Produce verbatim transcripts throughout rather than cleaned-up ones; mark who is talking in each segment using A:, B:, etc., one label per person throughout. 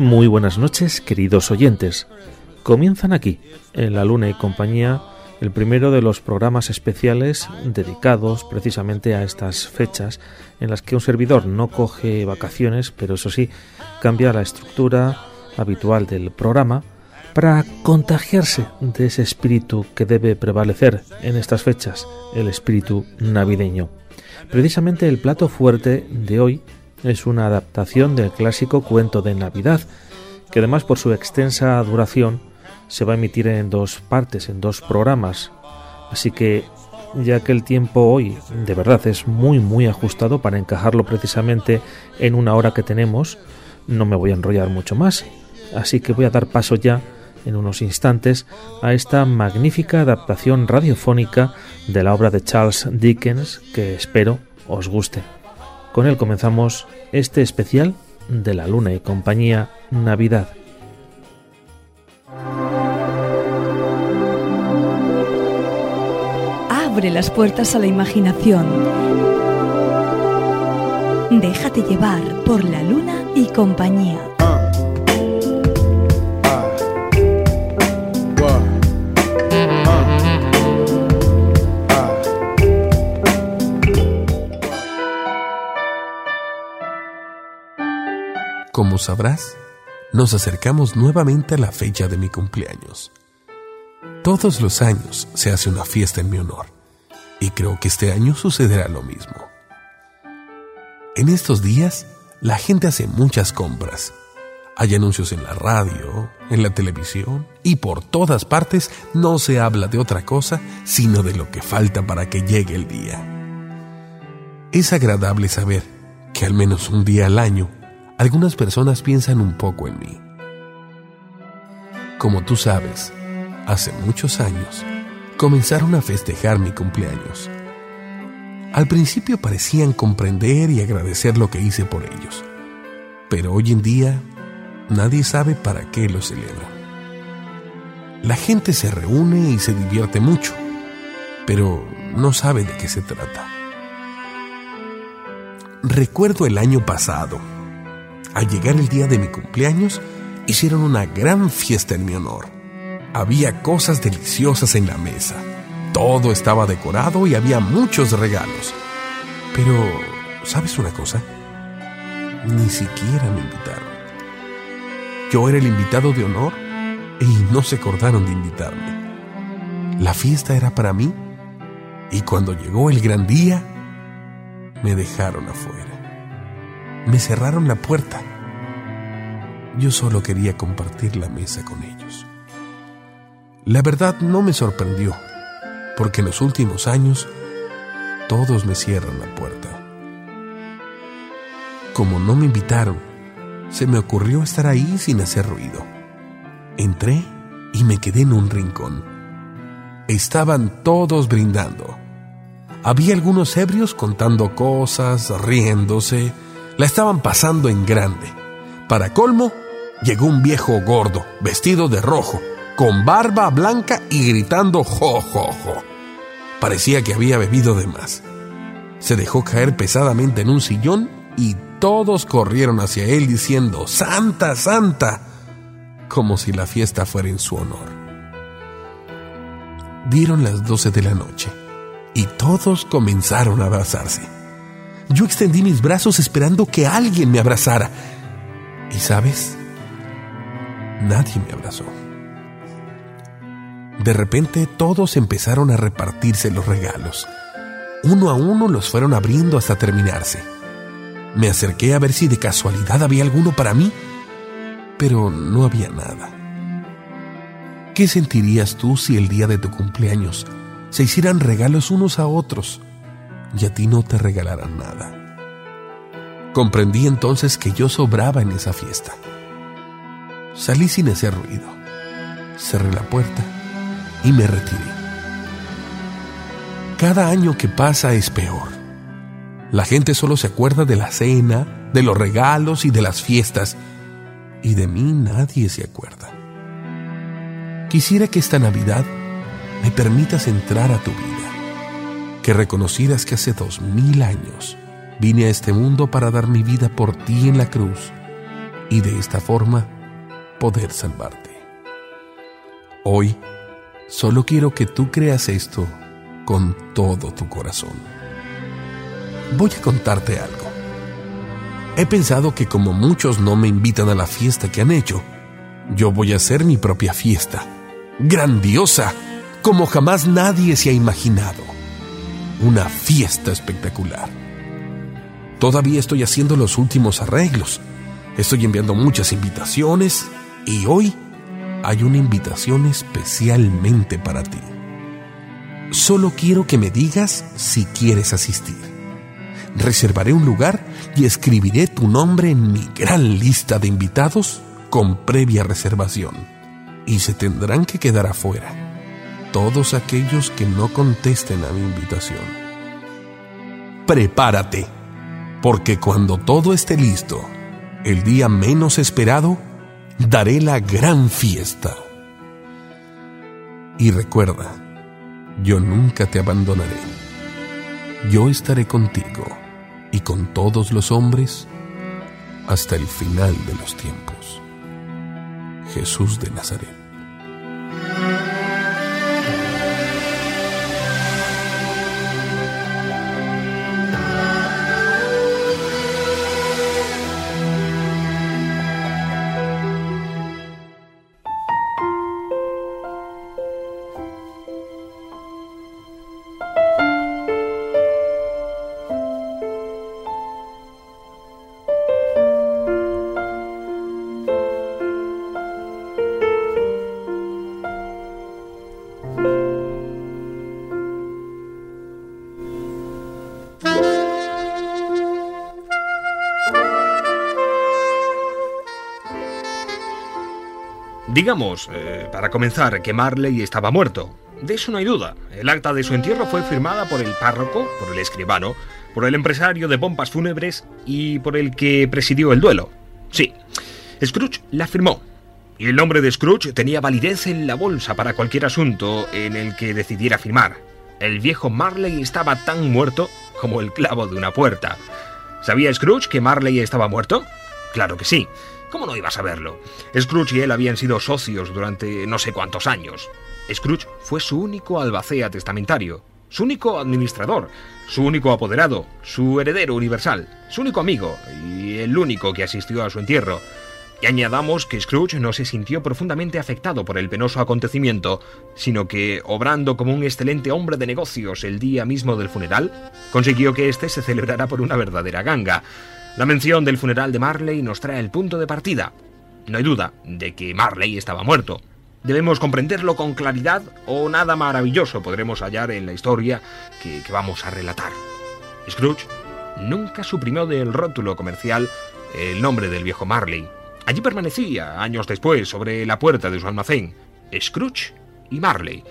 A: Muy buenas noches, queridos oyentes. Comienzan aquí, en La Luna y Compañía, el primero de los programas especiales dedicados precisamente a estas fechas en las que un servidor no coge vacaciones, pero eso sí, cambia la estructura habitual del programa para contagiarse de ese espíritu que debe prevalecer en estas fechas, el espíritu navideño. Precisamente el plato fuerte de hoy es una adaptación del clásico Cuento de Navidad, que además por su extensa duración se va a emitir en dos partes, en dos programas. Así que, ya que el tiempo hoy de verdad es muy muy ajustado para encajarlo precisamente en una hora que tenemos, no me voy a enrollar mucho más. Así que voy a dar paso ya, en unos instantes, a esta magnífica adaptación radiofónica de la obra de Charles Dickens, que espero os guste. Con él comenzamos este especial de La Luna y Compañía Navidad.
B: Abre las puertas a la imaginación. Déjate llevar por La Luna y Compañía.
C: Como sabrás, nos acercamos nuevamente a la fecha de mi cumpleaños. Todos los años se hace una fiesta en mi honor, y creo que este año sucederá lo mismo. En estos días, la gente hace muchas compras. Hay anuncios en la radio, en la televisión, y por todas partes no se habla de otra cosa sino de lo que falta para que llegue el día. Es agradable saber que al menos un día al año algunas personas piensan un poco en mí. Como tú sabes, hace muchos años comenzaron a festejar mi cumpleaños. Al principio parecían comprender y agradecer lo que hice por ellos, pero hoy en día nadie sabe para qué lo celebran. La gente se reúne y se divierte mucho, pero no sabe de qué se trata. Recuerdo el año pasado. Al llegar el día de mi cumpleaños, hicieron una gran fiesta en mi honor. Había cosas deliciosas en la mesa. Todo estaba decorado y había muchos regalos. Pero, ¿sabes una cosa? Ni siquiera me invitaron. Yo era el invitado de honor y no se acordaron de invitarme. La fiesta era para mí y cuando llegó el gran día, me dejaron afuera. Me cerraron la puerta. Yo solo quería compartir la mesa con ellos. La verdad no me sorprendió, porque en los últimos años todos me cierran la puerta. Como no me invitaron, se me ocurrió estar ahí sin hacer ruido. Entré y me quedé en un rincón. Estaban todos brindando. Había algunos ebrios contando cosas, riéndose. La estaban pasando en grande. Para colmo, llegó un viejo gordo, vestido de rojo, con barba blanca y gritando jo, jo, jo. Parecía que había bebido de más. Se dejó caer pesadamente en un sillón y todos corrieron hacia él diciendo «¡Santa, Santa!», como si la fiesta fuera en su honor. Dieron las doce de la noche y todos comenzaron a abrazarse. Yo extendí mis brazos esperando que alguien me abrazara. ¿Y sabes? Nadie me abrazó. De repente todos empezaron a repartirse los regalos. Uno a uno los fueron abriendo hasta terminarse. Me acerqué a ver si de casualidad había alguno para mí, pero no había nada. ¿Qué sentirías tú si el día de tu cumpleaños se hicieran regalos unos a otros y a ti no te regalaran nada? Comprendí entonces que yo sobraba en esa fiesta. Salí sin hacer ruido, cerré la puerta y me retiré. Cada año que pasa es peor. La gente solo se acuerda de la cena, de los regalos y de las fiestas, y de mí nadie se acuerda. Quisiera que esta Navidad me permitas entrar a tu vida, que reconocieras que hace dos mil años vine a este mundo para dar mi vida por ti en la cruz, y de esta forma poder salvarte. Hoy solo quiero que tú creas esto con todo tu corazón. Voy a contarte algo. He pensado que como muchos no me invitan a la fiesta que han hecho, yo voy a hacer mi propia fiesta, grandiosa, como jamás nadie se ha imaginado. Una fiesta espectacular. Todavía estoy haciendo los últimos arreglos. Estoy enviando muchas invitaciones y hoy hay una invitación especialmente para ti. Solo quiero que me digas si quieres asistir. Reservaré un lugar y escribiré tu nombre en mi gran lista de invitados con previa reservación. Y se tendrán que quedar afuera todos aquellos que no contesten a mi invitación. Prepárate, porque cuando todo esté listo, el día menos esperado, daré la gran fiesta. Y recuerda, yo nunca te abandonaré. Yo estaré contigo y con todos los hombres hasta el final de los tiempos. Jesús de Nazaret.
D: Digamos, eh, para comenzar, que Marley estaba muerto. De eso no hay duda. El acta de su entierro fue firmada por el párroco, por el escribano, por el empresario de pompas fúnebres y por el que presidió el duelo. Sí, Scrooge la firmó. Y el nombre de Scrooge tenía validez en la bolsa para cualquier asunto en el que decidiera firmar. El viejo Marley estaba tan muerto como el clavo de una puerta. ¿Sabía Scrooge que Marley estaba muerto? Claro que sí. ¿Cómo no iba a saberlo? Scrooge y él habían sido socios durante no sé cuántos años. Scrooge fue su único albacea testamentario, su único administrador, su único apoderado, su heredero universal, su único amigo y el único que asistió a su entierro. Y añadamos que Scrooge no se sintió profundamente afectado por el penoso acontecimiento, sino que, obrando como un excelente hombre de negocios el día mismo del funeral, consiguió que éste se celebrara por una verdadera ganga. La mención del funeral de Marley nos trae el punto de partida. No hay duda de que Marley estaba muerto. Debemos comprenderlo con claridad o nada maravilloso podremos hallar en la historia que, que vamos a relatar. Scrooge nunca suprimió del rótulo comercial el nombre del viejo Marley. Allí permanecía, años después, sobre la puerta de su almacén, Scrooge y Marley.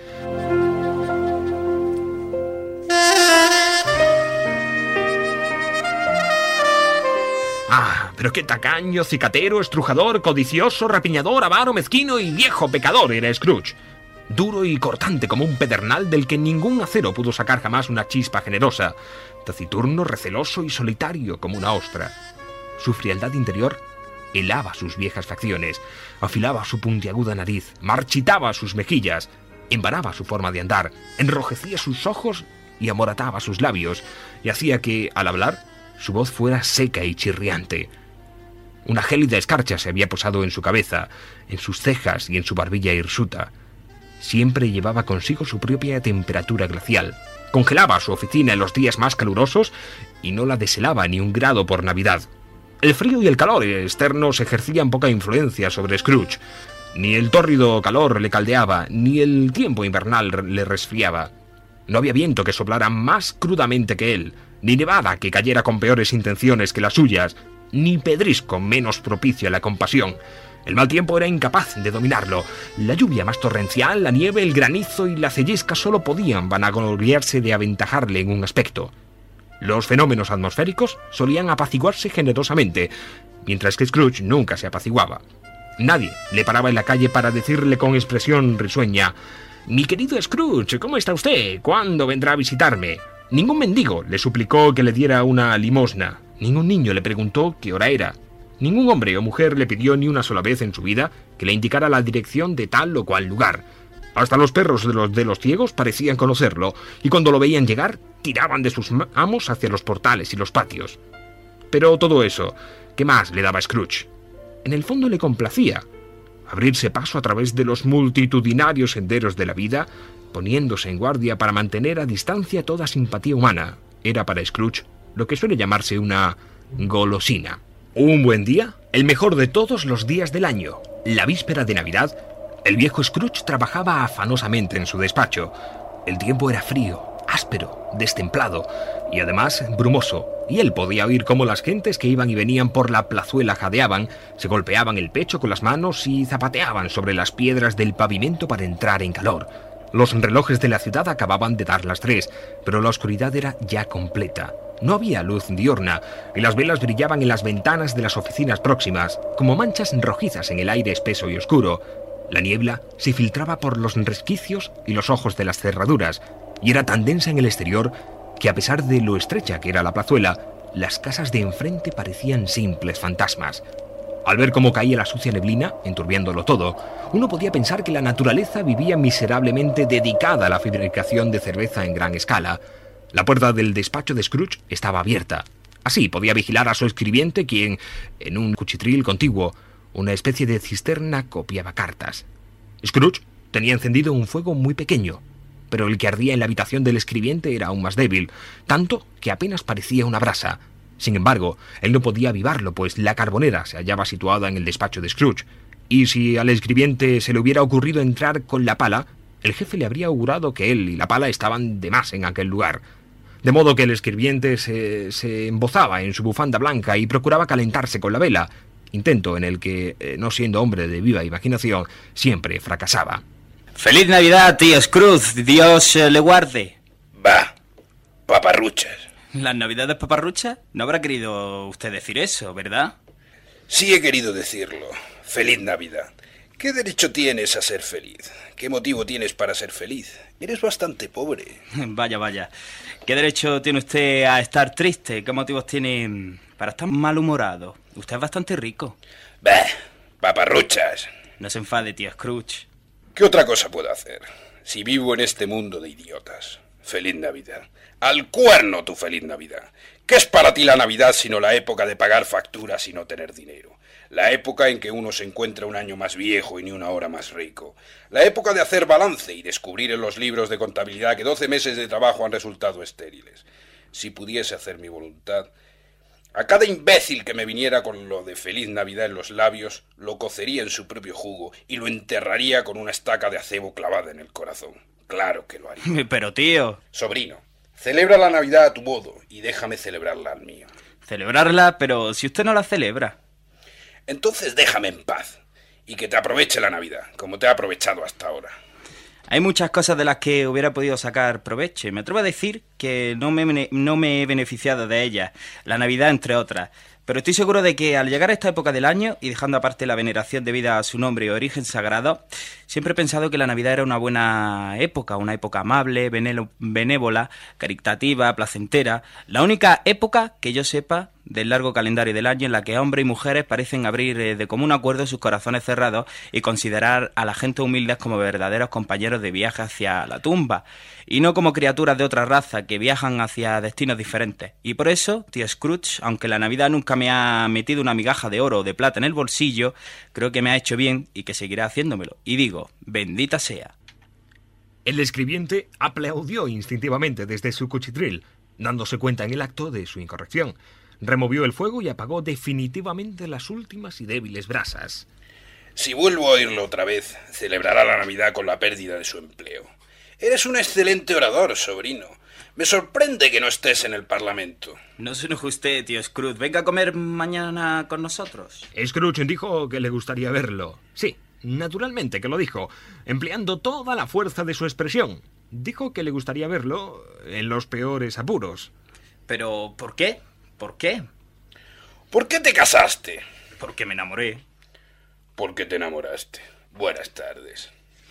D: Ah, pero qué tacaño, cicatero, estrujador, codicioso, rapiñador, avaro, mezquino y viejo pecador era Scrooge. Duro y cortante como un pedernal del que ningún acero pudo sacar jamás una chispa generosa. Taciturno, receloso y solitario como una ostra. Su frialdad interior helaba sus viejas facciones, afilaba su puntiaguda nariz, marchitaba sus mejillas, embaraba su forma de andar, enrojecía sus ojos y amorataba sus labios, y hacía que, al hablar, su voz fuera seca y chirriante. Una gélida escarcha se había posado en su cabeza, en sus cejas y en su barbilla hirsuta. Siempre llevaba consigo su propia temperatura glacial. Congelaba su oficina en los días más calurosos y no la deshelaba ni un grado por Navidad. El frío y el calor externos ejercían poca influencia sobre Scrooge. Ni el tórrido calor le caldeaba, ni el tiempo invernal le resfriaba. No había viento que soplara más crudamente que él, ni nevada que cayera con peores intenciones que las suyas, ni pedrisco menos propicio a la compasión. El mal tiempo era incapaz de dominarlo. La lluvia más torrencial, la nieve, el granizo y la cellisca solo podían vanagloriarse de aventajarle en un aspecto. Los fenómenos atmosféricos solían apaciguarse generosamente, mientras que Scrooge nunca se apaciguaba. Nadie le paraba en la calle para decirle con expresión risueña: «Mi querido Scrooge, ¿cómo está usted? ¿Cuándo vendrá a visitarme?». Ningún mendigo le suplicó que le diera una limosna. Ningún niño le preguntó qué hora era. Ningún hombre o mujer le pidió ni una sola vez en su vida que le indicara la dirección de tal o cual lugar. Hasta los perros de los, de los ciegos parecían conocerlo, y cuando lo veían llegar, tiraban de sus amos hacia los portales y los patios. Pero todo eso, ¿qué más le daba a Scrooge? En el fondo le complacía abrirse paso a través de los multitudinarios senderos de la vida, poniéndose en guardia para mantener a distancia toda simpatía humana. Era para Scrooge lo que suele llamarse una golosina. Un buen día, el mejor de todos los días del año, la víspera de Navidad, el viejo Scrooge trabajaba afanosamente en su despacho. El tiempo era frío, áspero, destemplado y además brumoso, y él podía oír cómo las gentes que iban y venían por la plazuela jadeaban, se golpeaban el pecho con las manos y zapateaban sobre las piedras del pavimento para entrar en calor. Los relojes de la ciudad acababan de dar las tres, pero la oscuridad era ya completa. No había luz diurna, y las velas brillaban en las ventanas de las oficinas próximas, como manchas rojizas en el aire espeso y oscuro. La niebla se filtraba por los resquicios y los ojos de las cerraduras, y era tan densa en el exterior que, a pesar de lo estrecha que era la plazuela, las casas de enfrente parecían simples fantasmas. Al ver cómo caía la sucia neblina, enturbiándolo todo, uno podía pensar que la naturaleza vivía miserablemente dedicada a la fabricación de cerveza en gran escala. La puerta del despacho de Scrooge estaba abierta. Así podía vigilar a su escribiente, quien, en un cuchitril contiguo, una especie de cisterna, copiaba cartas. Scrooge tenía encendido un fuego muy pequeño, pero el que ardía en la habitación del escribiente era aún más débil, tanto que apenas parecía una brasa. Sin embargo, él no podía avivarlo, pues la carbonera se hallaba situada en el despacho de Scrooge, y si al escribiente se le hubiera ocurrido entrar con la pala, el jefe le habría augurado que él y la pala estaban de más en aquel lugar. De modo que el escribiente se, se embozaba en su bufanda blanca y procuraba calentarse con la vela, intento en el que, eh, no siendo hombre de viva imaginación, siempre fracasaba.
E: ¡Feliz Navidad, tío Scrooge! ¡Dios eh, le guarde!
F: Va, paparruchas.
E: ¿Las Navidades paparruchas? No habrá querido usted decir eso, ¿verdad?
F: Sí he querido decirlo. ¡Feliz Navidad! ¿Qué derecho tienes a ser feliz? ¿Qué motivo tienes para ser feliz? Eres bastante pobre.
E: Vaya, vaya. ¿Qué derecho tiene usted a estar triste? ¿Qué motivos tiene para estar malhumorado? Usted es bastante rico.
F: Bah, paparruchas.
E: No se enfade, tío Scrooge.
F: ¿Qué otra cosa puedo hacer si vivo en este mundo de idiotas? ¡Feliz Navidad! ¡Al cuerno tu feliz Navidad! ¿Qué es para ti la Navidad sino la época de pagar facturas y no tener dinero? La época en que uno se encuentra un año más viejo y ni una hora más rico. La época de hacer balance y descubrir en los libros de contabilidad que doce meses de trabajo han resultado estériles. Si pudiese hacer mi voluntad, a cada imbécil que me viniera con lo de feliz Navidad en los labios, lo cocería en su propio jugo y lo enterraría con una estaca de acebo clavada en el corazón. Claro que lo haría.
E: Pero tío...
F: Sobrino, celebra la Navidad a tu modo y déjame celebrarla al mío.
E: Celebrarla, pero si usted no la celebra.
F: Entonces déjame en paz y que te aproveche la Navidad, como te ha aprovechado hasta ahora.
E: Hay muchas cosas de las que hubiera podido sacar provecho y me atrevo a decir que no me, no me he beneficiado de ellas, la Navidad entre otras. Pero estoy seguro de que al llegar a esta época del año, y dejando aparte la veneración debida a su nombre y origen sagrado, siempre he pensado que la Navidad era una buena época, una época amable, benévola, caritativa, placentera, la única época que yo sepa del largo calendario del año en la que hombres y mujeres parecen abrir de común acuerdo sus corazones cerrados y considerar a la gente humilde como verdaderos compañeros de viaje hacia la tumba, y no como criaturas de otra raza que viajan hacia destinos diferentes. Y por eso, tío Scrooge, aunque la Navidad nunca me ha metido una migaja de oro o de plata en el bolsillo, creo que me ha hecho bien y que seguirá haciéndomelo. Y digo, bendita sea.
D: El escribiente aplaudió instintivamente desde su cuchitril, dándose cuenta en el acto de su incorrección. Removió el fuego y apagó definitivamente las últimas y débiles brasas.
F: Si vuelvo a oírlo otra vez, celebrará la Navidad con la pérdida de su empleo. Eres un excelente orador, sobrino. Me sorprende que no estés en el Parlamento.
E: No se enoje usted, tío Scrooge. Venga a comer mañana con nosotros.
D: Scrooge dijo que le gustaría verlo. Sí, naturalmente que lo dijo, empleando toda la fuerza de su expresión. Dijo que le gustaría verlo en los peores apuros.
E: ¿Pero por qué? ¿Por qué?
F: ¿Por qué te casaste?
E: Porque me enamoré.
F: ¿Por qué te enamoraste? Buenas tardes.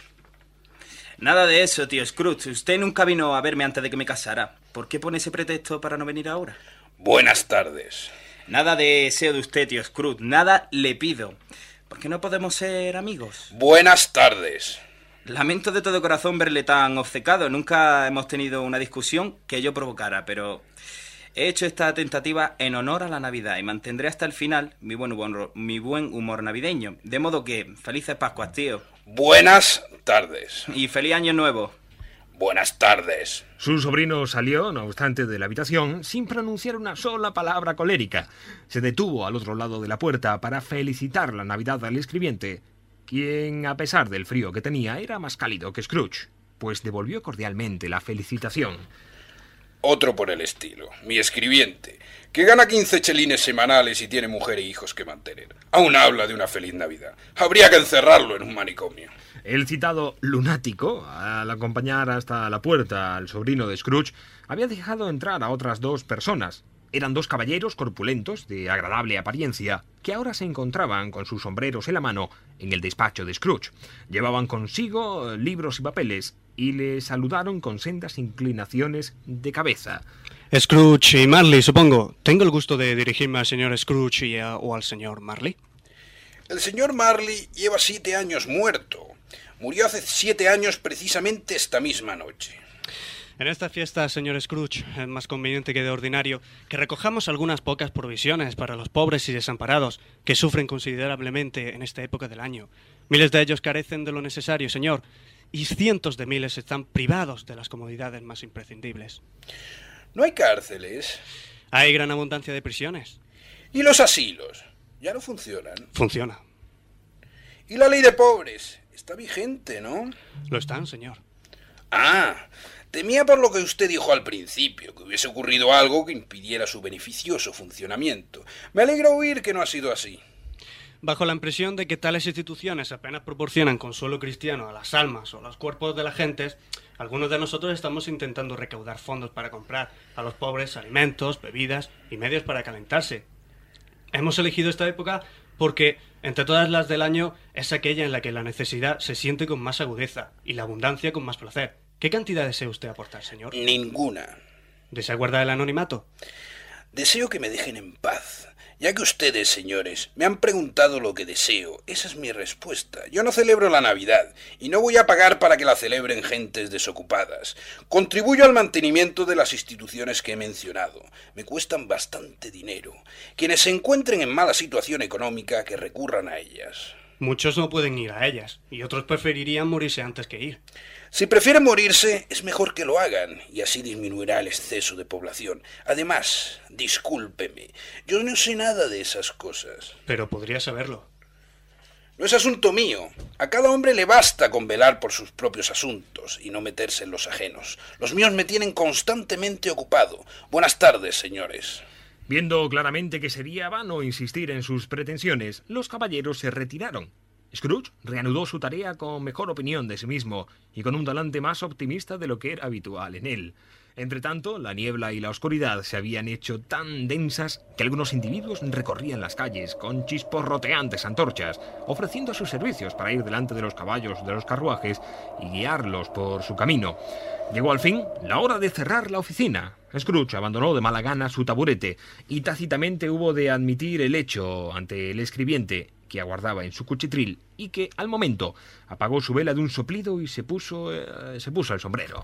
E: Nada de eso, tío Scrooge. Usted nunca vino a verme antes de que me casara. ¿Por qué pone ese pretexto para no venir ahora?
F: Buenas tardes.
E: Nada de deseo de usted, tío Scrooge. Nada le pido. ¿Por qué no podemos ser amigos?
F: Buenas tardes.
E: Lamento de todo corazón verle tan obcecado. Nunca hemos tenido una discusión que yo provocara, pero he hecho esta tentativa en honor a la Navidad y mantendré hasta el final mi buen humor, mi buen humor navideño. De modo que, felices Pascuas, tío.
F: Buenas tardes.
E: Y feliz año nuevo.
F: Buenas tardes.
D: Su sobrino salió, no obstante, de la habitación sin pronunciar una sola palabra colérica. Se detuvo al otro lado de la puerta para felicitar la Navidad al escribiente, quien, a pesar del frío que tenía, era más cálido que Scrooge, pues devolvió cordialmente la felicitación.
F: Otro por el estilo, mi escribiente, que gana quince chelines semanales y tiene mujer e hijos que mantener. Aún habla de una feliz Navidad. Habría que encerrarlo en un manicomio.
D: El citado lunático, al acompañar hasta la puerta al sobrino de Scrooge, había dejado entrar a otras dos personas. Eran dos caballeros corpulentos, de agradable apariencia, que ahora se encontraban con sus sombreros en la mano en el despacho de Scrooge. Llevaban consigo libros y papeles y le saludaron con sendas inclinaciones de cabeza.
G: Scrooge y Marley, supongo. ¿Tengo el gusto de dirigirme al señor Scrooge y a, o al señor Marley?
F: El señor Marley lleva siete años muerto. Murió hace siete años precisamente esta misma noche.
G: En esta fiesta, señor Scrooge, es más conveniente que de ordinario que recojamos algunas pocas provisiones para los pobres y desamparados que sufren considerablemente en esta época del año. Miles de ellos carecen de lo necesario, señor, y cientos de miles están privados de las comodidades más imprescindibles.
F: ¿No hay cárceles?
G: Hay gran abundancia de prisiones.
F: ¿Y los asilos? ¿Ya no funcionan?
G: Funciona.
F: ¿Y la ley de pobres? Está vigente, ¿no?
G: Lo están, señor.
F: Ah, temía por lo que usted dijo al principio, que hubiese ocurrido algo que impidiera su beneficioso funcionamiento. Me alegra oír que no ha sido así.
G: Bajo la impresión de que tales instituciones apenas proporcionan consuelo cristiano a las almas o a los cuerpos de las gentes, algunos de nosotros estamos intentando recaudar fondos para comprar a los pobres alimentos, bebidas y medios para calentarse. Hemos elegido esta época porque, entre todas las del año, es aquella en la que la necesidad se siente con más agudeza y la abundancia con más placer. ¿Qué cantidad desea usted aportar, señor?
F: Ninguna.
G: ¿Desea guardar el anonimato?
F: Deseo que me dejen en paz. Ya que ustedes, señores, me han preguntado lo que deseo, esa es mi respuesta. Yo no celebro la Navidad y no voy a pagar para que la celebren gentes desocupadas. Contribuyo al mantenimiento de las instituciones que he mencionado. Me cuestan bastante dinero. Quienes se encuentren en mala situación económica, que recurran a ellas.
G: Muchos no pueden ir a ellas y otros preferirían morirse antes que ir.
F: Si prefieren morirse, es mejor que lo hagan, y así disminuirá el exceso de población. Además, discúlpeme, yo no sé nada de esas cosas.
G: Pero podría saberlo.
F: No es asunto mío. A cada hombre le basta con velar por sus propios asuntos y no meterse en los ajenos. Los míos me tienen constantemente ocupado. Buenas tardes, señores.
D: Viendo claramente que sería vano insistir en sus pretensiones, los caballeros se retiraron. Scrooge reanudó su tarea con mejor opinión de sí mismo y con un talante más optimista de lo que era habitual en él. Entretanto, la niebla y la oscuridad se habían hecho tan densas que algunos individuos recorrían las calles con chisporroteantes antorchas, ofreciendo sus servicios para ir delante de los caballos de los carruajes y guiarlos por su camino. Llegó al fin la hora de cerrar la oficina. Scrooge abandonó de mala gana su taburete y tácitamente hubo de admitir el hecho ante el escribiente, que aguardaba en su cuchitril y que, al momento, apagó su vela de un soplido y se puso, eh, se puso el sombrero.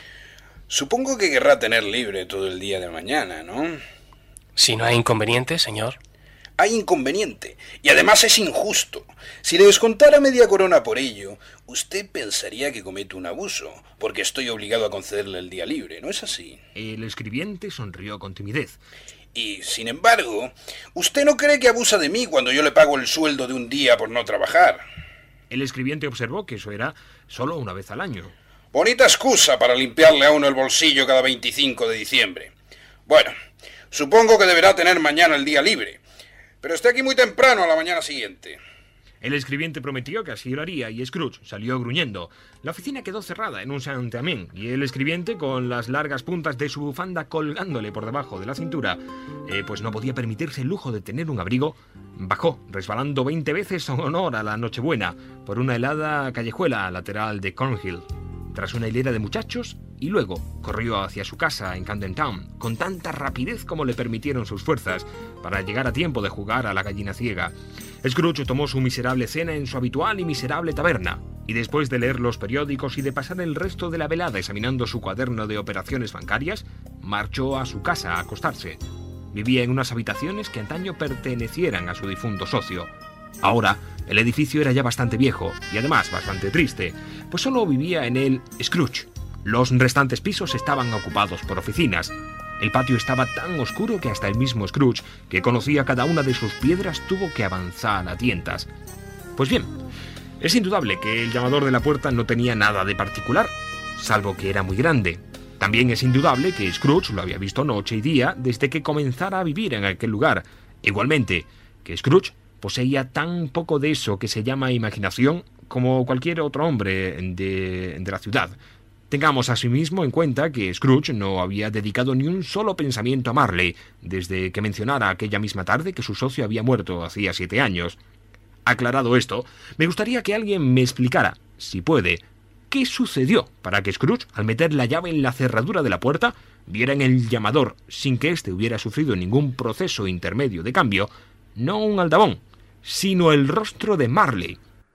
F: Supongo que querrá tener libre todo el día de mañana, ¿no?
H: Si no hay inconveniente, señor.
F: Hay inconveniente, y además es injusto. Si le descontara media corona por ello, usted pensaría que comete un abuso, porque estoy obligado a concederle el día libre, ¿no es así?
D: El escribiente sonrió con timidez.
F: Y, sin embargo, ¿usted no cree que abusa de mí cuando yo le pago el sueldo de un día por no trabajar?
D: El escribiente observó que eso era solo una vez al año.
F: Bonita excusa para limpiarle a uno el bolsillo cada veinticinco de diciembre. Bueno, supongo que deberá tener mañana el día libre, pero esté aquí muy temprano a la mañana siguiente.
D: El escribiente prometió que así lo haría y Scrooge salió gruñendo. La oficina quedó cerrada en un santiamén y el escribiente, con las largas puntas de su bufanda colgándole por debajo de la cintura, eh, pues no podía permitirse el lujo de tener un abrigo, bajó, resbalando veinte veces en honor a la Nochebuena, por una helada callejuela lateral de Cornhill. Tras una hilera de muchachos, y luego corrió hacia su casa en Camden Town con tanta rapidez como le permitieron sus fuerzas para llegar a tiempo de jugar a la gallina ciega. Scrooge tomó su miserable cena en su habitual y miserable taberna, y después de leer los periódicos y de pasar el resto de la velada examinando su cuaderno de operaciones bancarias, marchó a su casa a acostarse. Vivía en unas habitaciones que antaño pertenecieran a su difunto socio. Ahora, el edificio era ya bastante viejo y además bastante triste, pues solo vivía en él Scrooge. Los restantes pisos estaban ocupados por oficinas. El patio estaba tan oscuro que hasta el mismo Scrooge, que conocía cada una de sus piedras, tuvo que avanzar a tientas. Pues bien, es indudable que el llamador de la puerta no tenía nada de particular, salvo que era muy grande. También es indudable que Scrooge lo había visto noche y día desde que comenzara a vivir en aquel lugar. Igualmente, que Scrooge poseía tan poco de eso que se llama imaginación como cualquier otro hombre de, de la ciudad. Tengamos asimismo en cuenta que Scrooge no había dedicado ni un solo pensamiento a Marley desde que mencionara aquella misma tarde que su socio había muerto hacía siete años. Aclarado esto, me gustaría que alguien me explicara, si puede, qué sucedió para que Scrooge, al meter la llave en la cerradura de la puerta, viera en el llamador, sin que éste hubiera sufrido ningún proceso intermedio de cambio, no un aldabón, sino el rostro de Marley.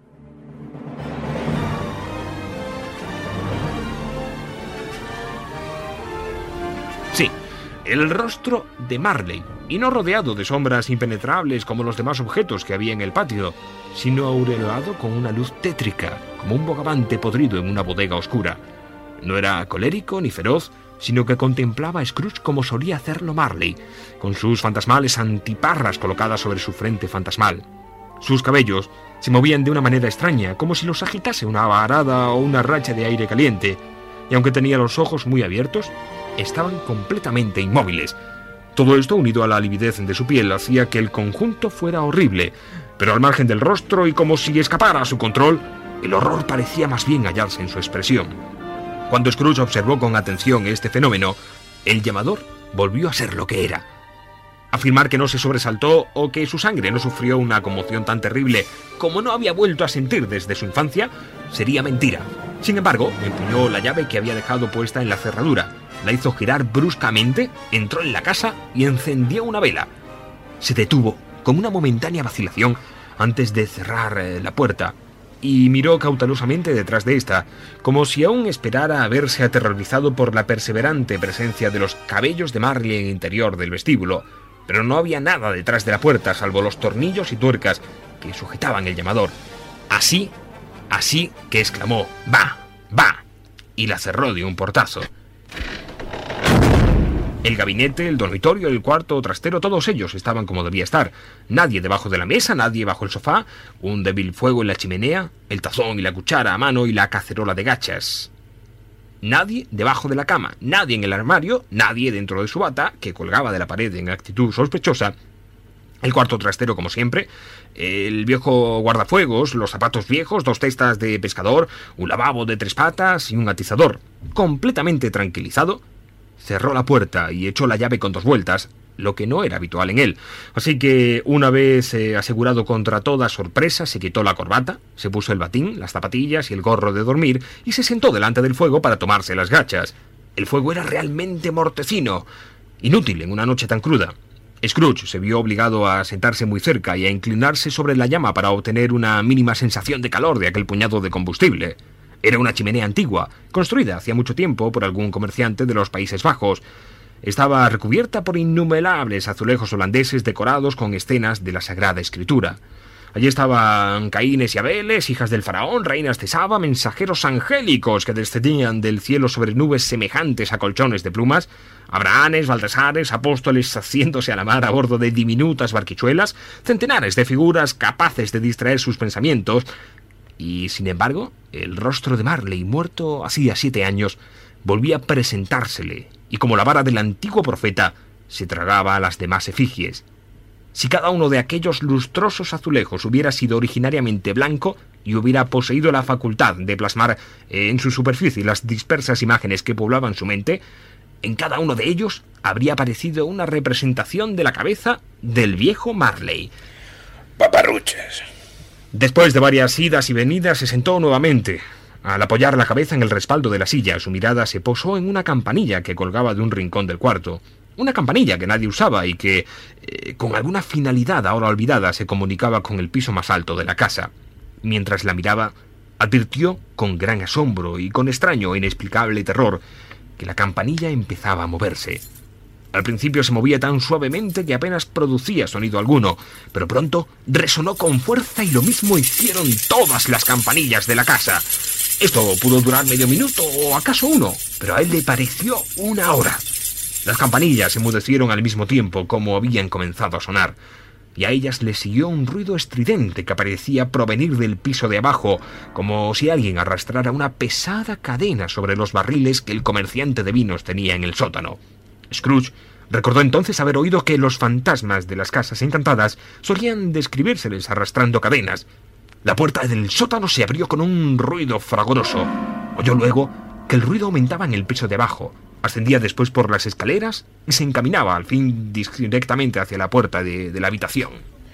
D: Sí, el rostro de Marley, y no rodeado de sombras impenetrables como los demás objetos que había en el patio, sino aureolado con una luz tétrica, como un bogavante podrido en una bodega oscura. No era colérico ni feroz, sino que contemplaba a Scrooge como solía hacerlo Marley, con sus fantasmales antiparras colocadas sobre su frente fantasmal. Sus cabellos se movían de una manera extraña, como si los agitase una varada o una racha de aire caliente, y aunque tenía los ojos muy abiertos, estaban completamente inmóviles. Todo esto, unido a la lividez de su piel, hacía que el conjunto fuera horrible, pero al margen del rostro y como si escapara a su control, el horror parecía más bien hallarse en su expresión. Cuando Scrooge observó con atención este fenómeno, el llamador volvió a ser lo que era. Afirmar que no se sobresaltó o que su sangre no sufrió una conmoción tan terrible como no había vuelto a sentir desde su infancia sería mentira. Sin embargo, empuñó la llave que había dejado puesta en la cerradura, la hizo girar bruscamente, entró en la casa y encendió una vela. Se detuvo con una momentánea vacilación antes de cerrar eh, la puerta y miró cautelosamente detrás de esta, como si aún esperara a verse aterrorizado por la perseverante presencia de los cabellos de Marley en el interior del vestíbulo. Pero no había nada detrás de la puerta, salvo los tornillos y tuercas que sujetaban el llamador. Así, así que exclamó, ¡va, va!, y la cerró de un portazo. El gabinete, el dormitorio, el cuarto trastero, todos ellos estaban como debía estar. Nadie debajo de la mesa, nadie bajo el sofá, un débil fuego en la chimenea, el tazón y la cuchara a mano y la cacerola de gachas. Nadie debajo de la cama, nadie en el armario, nadie dentro de su bata, que colgaba de la pared en actitud sospechosa. El cuarto trastero, como siempre, el viejo guardafuegos, los zapatos viejos, dos cestas de pescador, un lavabo de tres patas y un atizador. Completamente tranquilizado, cerró la puerta y echó la llave con dos vueltas, lo que no era habitual en él. Así que, una vez eh, asegurado contra toda sorpresa, se quitó la corbata, se puso el batín, las zapatillas y el gorro de dormir y se sentó delante del fuego para tomarse las gachas. El fuego era realmente mortecino, inútil en una noche tan cruda. Scrooge se vio obligado a sentarse muy cerca y a inclinarse sobre la llama para obtener una mínima sensación de calor de aquel puñado de combustible. Era una chimenea antigua, construida hacía mucho tiempo por algún comerciante de los Países Bajos. Estaba recubierta por innumerables azulejos holandeses decorados con escenas de la Sagrada Escritura. Allí estaban Caínes y Abeles, hijas del faraón, reinas de Saba, mensajeros angélicos que descendían del cielo sobre nubes semejantes a colchones de plumas, Abrahames, Baltasares, apóstoles haciéndose a la mar a bordo de diminutas barquichuelas, centenares de figuras capaces de distraer sus pensamientos, y, sin embargo, el rostro de Marley, muerto hacía siete años, volvía a presentársele, y como la vara del antiguo profeta, se tragaba a las demás efigies. Si cada uno de aquellos lustrosos azulejos hubiera sido originariamente blanco y hubiera poseído la facultad de plasmar en su superficie las dispersas imágenes que poblaban su mente, en cada uno de ellos habría aparecido una representación de la cabeza del viejo Marley.
F: Paparruchas.
D: Después de varias idas y venidas se sentó nuevamente. Al apoyar la cabeza en el respaldo de la silla, su mirada se posó en una campanilla que colgaba de un rincón del cuarto. Una campanilla que nadie usaba y que, eh, con alguna finalidad ahora olvidada, se comunicaba con el piso más alto de la casa. Mientras la miraba, advirtió con gran asombro y con extraño e inexplicable terror que la campanilla empezaba a moverse. Al principio se movía tan suavemente que apenas producía sonido alguno, pero pronto resonó con fuerza y lo mismo hicieron todas las campanillas de la casa. Esto pudo durar medio minuto o acaso uno, pero a él le pareció una hora. Las campanillas se enmudecieron al mismo tiempo como habían comenzado a sonar, y a ellas le siguió un ruido estridente que parecía provenir del piso de abajo, como si alguien arrastrara una pesada cadena sobre los barriles que el comerciante de vinos tenía en el sótano. Scrooge recordó entonces haber oído que los fantasmas de las casas encantadas solían describírseles arrastrando cadenas. La puerta del sótano se abrió con un ruido fragoroso. Oyó luego que el ruido aumentaba en el piso de abajo, ascendía después por las escaleras y se encaminaba al fin directamente hacia la puerta de, de la habitación.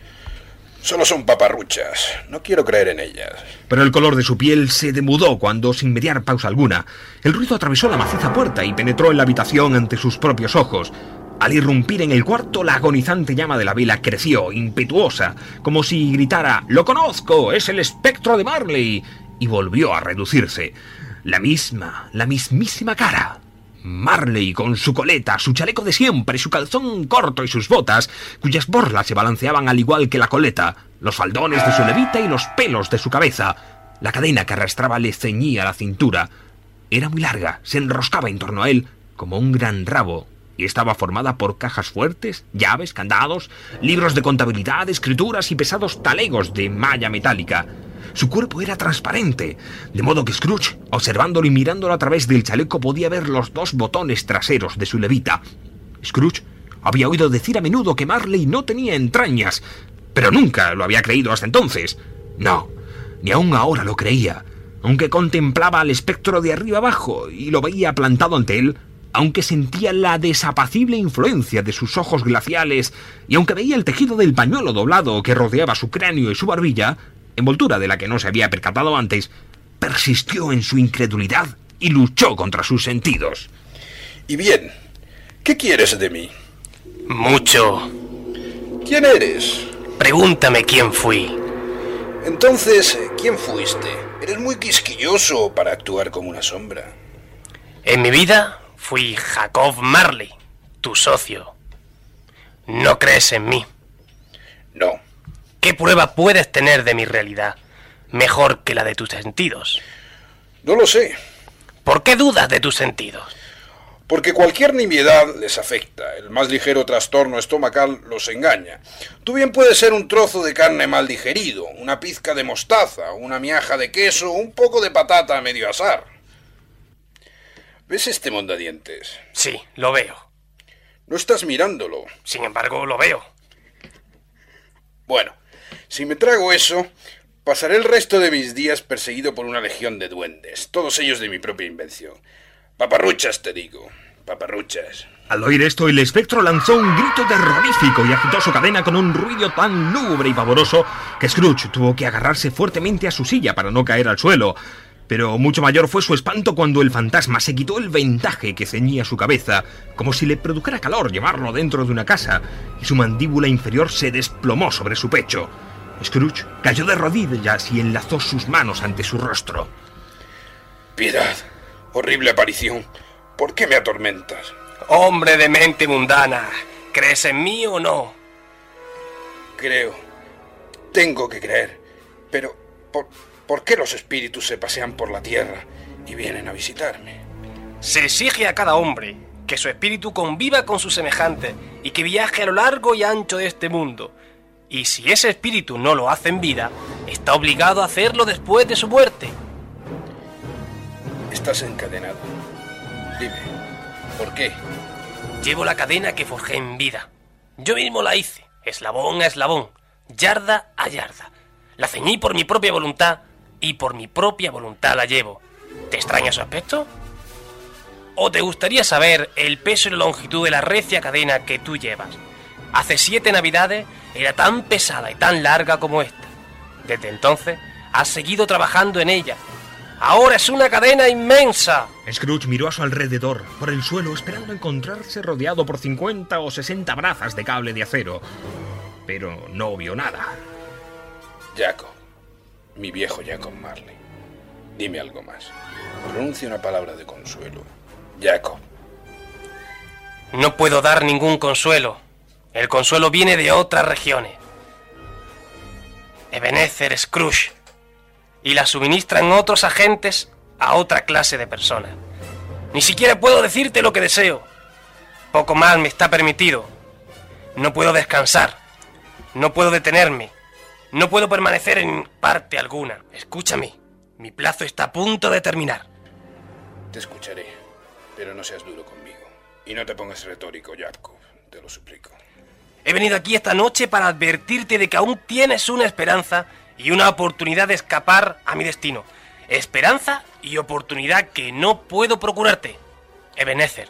F: Solo son paparruchas. No quiero creer en ellas.
D: Pero el color de su piel se demudó cuando, sin mediar pausa alguna, el ruido atravesó la maciza puerta y penetró en la habitación ante sus propios ojos. Al irrumpir en el cuarto, la agonizante llama de la vela creció, impetuosa, como si gritara «¡Lo conozco! ¡Es el espectro de Marley!» y volvió a reducirse. La misma, la mismísima cara. Marley, con su coleta, su chaleco de siempre, su calzón corto y sus botas, cuyas borlas se balanceaban al igual que la coleta, los faldones de su levita y los pelos de su cabeza. La cadena que arrastraba le ceñía la cintura. Era muy larga, se enroscaba en torno a él como un gran rabo, y estaba formada por cajas fuertes, llaves, candados, libros de contabilidad, escrituras y pesados talegos de malla metálica. Su cuerpo era transparente, de modo que Scrooge, observándolo y mirándolo a través del chaleco, podía ver los dos botones traseros de su levita. Scrooge había oído decir a menudo que Marley no tenía entrañas, pero nunca lo había creído hasta entonces. No, ni aún ahora lo creía, aunque contemplaba al espectro de arriba abajo y lo veía plantado ante él, aunque sentía la desapacible influencia de sus ojos glaciales y aunque veía el tejido del pañuelo doblado que rodeaba su cráneo y su barbilla, envoltura de la que no se había percatado antes, persistió en su incredulidad y luchó contra sus sentidos.
F: Y bien, ¿qué quieres de mí?
H: Mucho.
F: ¿Quién eres?
H: Pregúntame quién fui.
F: Entonces, ¿quién fuiste? Eres muy quisquilloso para actuar como una sombra.
H: En mi vida fui Jacob Marley, tu socio. ¿No crees en mí?
F: No.
H: ¿Qué prueba puedes tener de mi realidad mejor que la de tus sentidos?
F: No lo sé.
H: ¿Por qué dudas de tus sentidos?
F: Porque cualquier nimiedad les afecta. El más ligero trastorno estomacal los engaña. Tú bien puedes ser un trozo de carne mal digerido, una pizca de mostaza, una miaja de queso, un poco de patata a medio asar. ¿Ves este mondadientes?
H: Sí, lo veo.
F: No estás mirándolo.
H: Sin embargo, lo veo.
F: Bueno, si me trago eso, pasaré el resto de mis días perseguido por una legión de duendes, todos ellos de mi propia invención. Paparruchas, te digo, paparruchas.
D: Al oír esto, el espectro lanzó un grito terrorífico y agitó su cadena con un ruido tan lúgubre y pavoroso que Scrooge tuvo que agarrarse fuertemente a su silla para no caer al suelo. Pero mucho mayor fue su espanto cuando el fantasma se quitó el vendaje que ceñía su cabeza, como si le produjera calor llevarlo dentro de una casa, y su mandíbula inferior se desplomó sobre su pecho. Scrooge cayó de rodillas y enlazó sus manos ante su rostro.
F: Piedad, horrible aparición, ¿por qué me atormentas?
H: Hombre de mente mundana, ¿crees en mí o no?
F: Creo, tengo que creer, pero ¿por, ¿por qué los espíritus se pasean por la tierra y vienen a visitarme?
H: Se exige a cada hombre que su espíritu conviva con sus semejantes y que viaje a lo largo y ancho de este mundo. Y si ese espíritu no lo hace en vida, está obligado a hacerlo después de su muerte.
F: Estás encadenado. Dime, ¿por qué?
H: Llevo la cadena que forjé en vida. Yo mismo la hice, eslabón a eslabón, yarda a yarda. La ceñí por mi propia voluntad y por mi propia voluntad la llevo. ¿Te extraña su aspecto? ¿O te gustaría saber el peso y la longitud de la recia cadena que tú llevas? Hace siete navidades era tan pesada y tan larga como esta. Desde entonces has seguido trabajando en ella. Ahora es una cadena inmensa.
D: Scrooge miró a su alrededor, por el suelo, esperando encontrarse rodeado por cincuenta o sesenta brazas de cable de acero. Pero no vio nada.
F: Jacob, mi viejo Jacob Marley, dime algo más. Pronuncia una palabra de consuelo. Jacob.
H: No puedo dar ningún consuelo. El consuelo viene de otras regiones. Ebenezer Scrooge. Y la suministran otros agentes a otra clase de personas. Ni siquiera puedo decirte lo que deseo. Poco más me está permitido. No puedo descansar. No puedo detenerme. No puedo permanecer en parte alguna. Escúchame. Mi plazo está a punto de terminar.
F: Te escucharé, pero no seas duro conmigo. Y no te pongas retórico, Jacob. Te lo suplico.
H: He venido aquí esta noche para advertirte de que aún tienes una esperanza y una oportunidad de escapar a mi destino. Esperanza y oportunidad que no puedo procurarte. Ebenezer.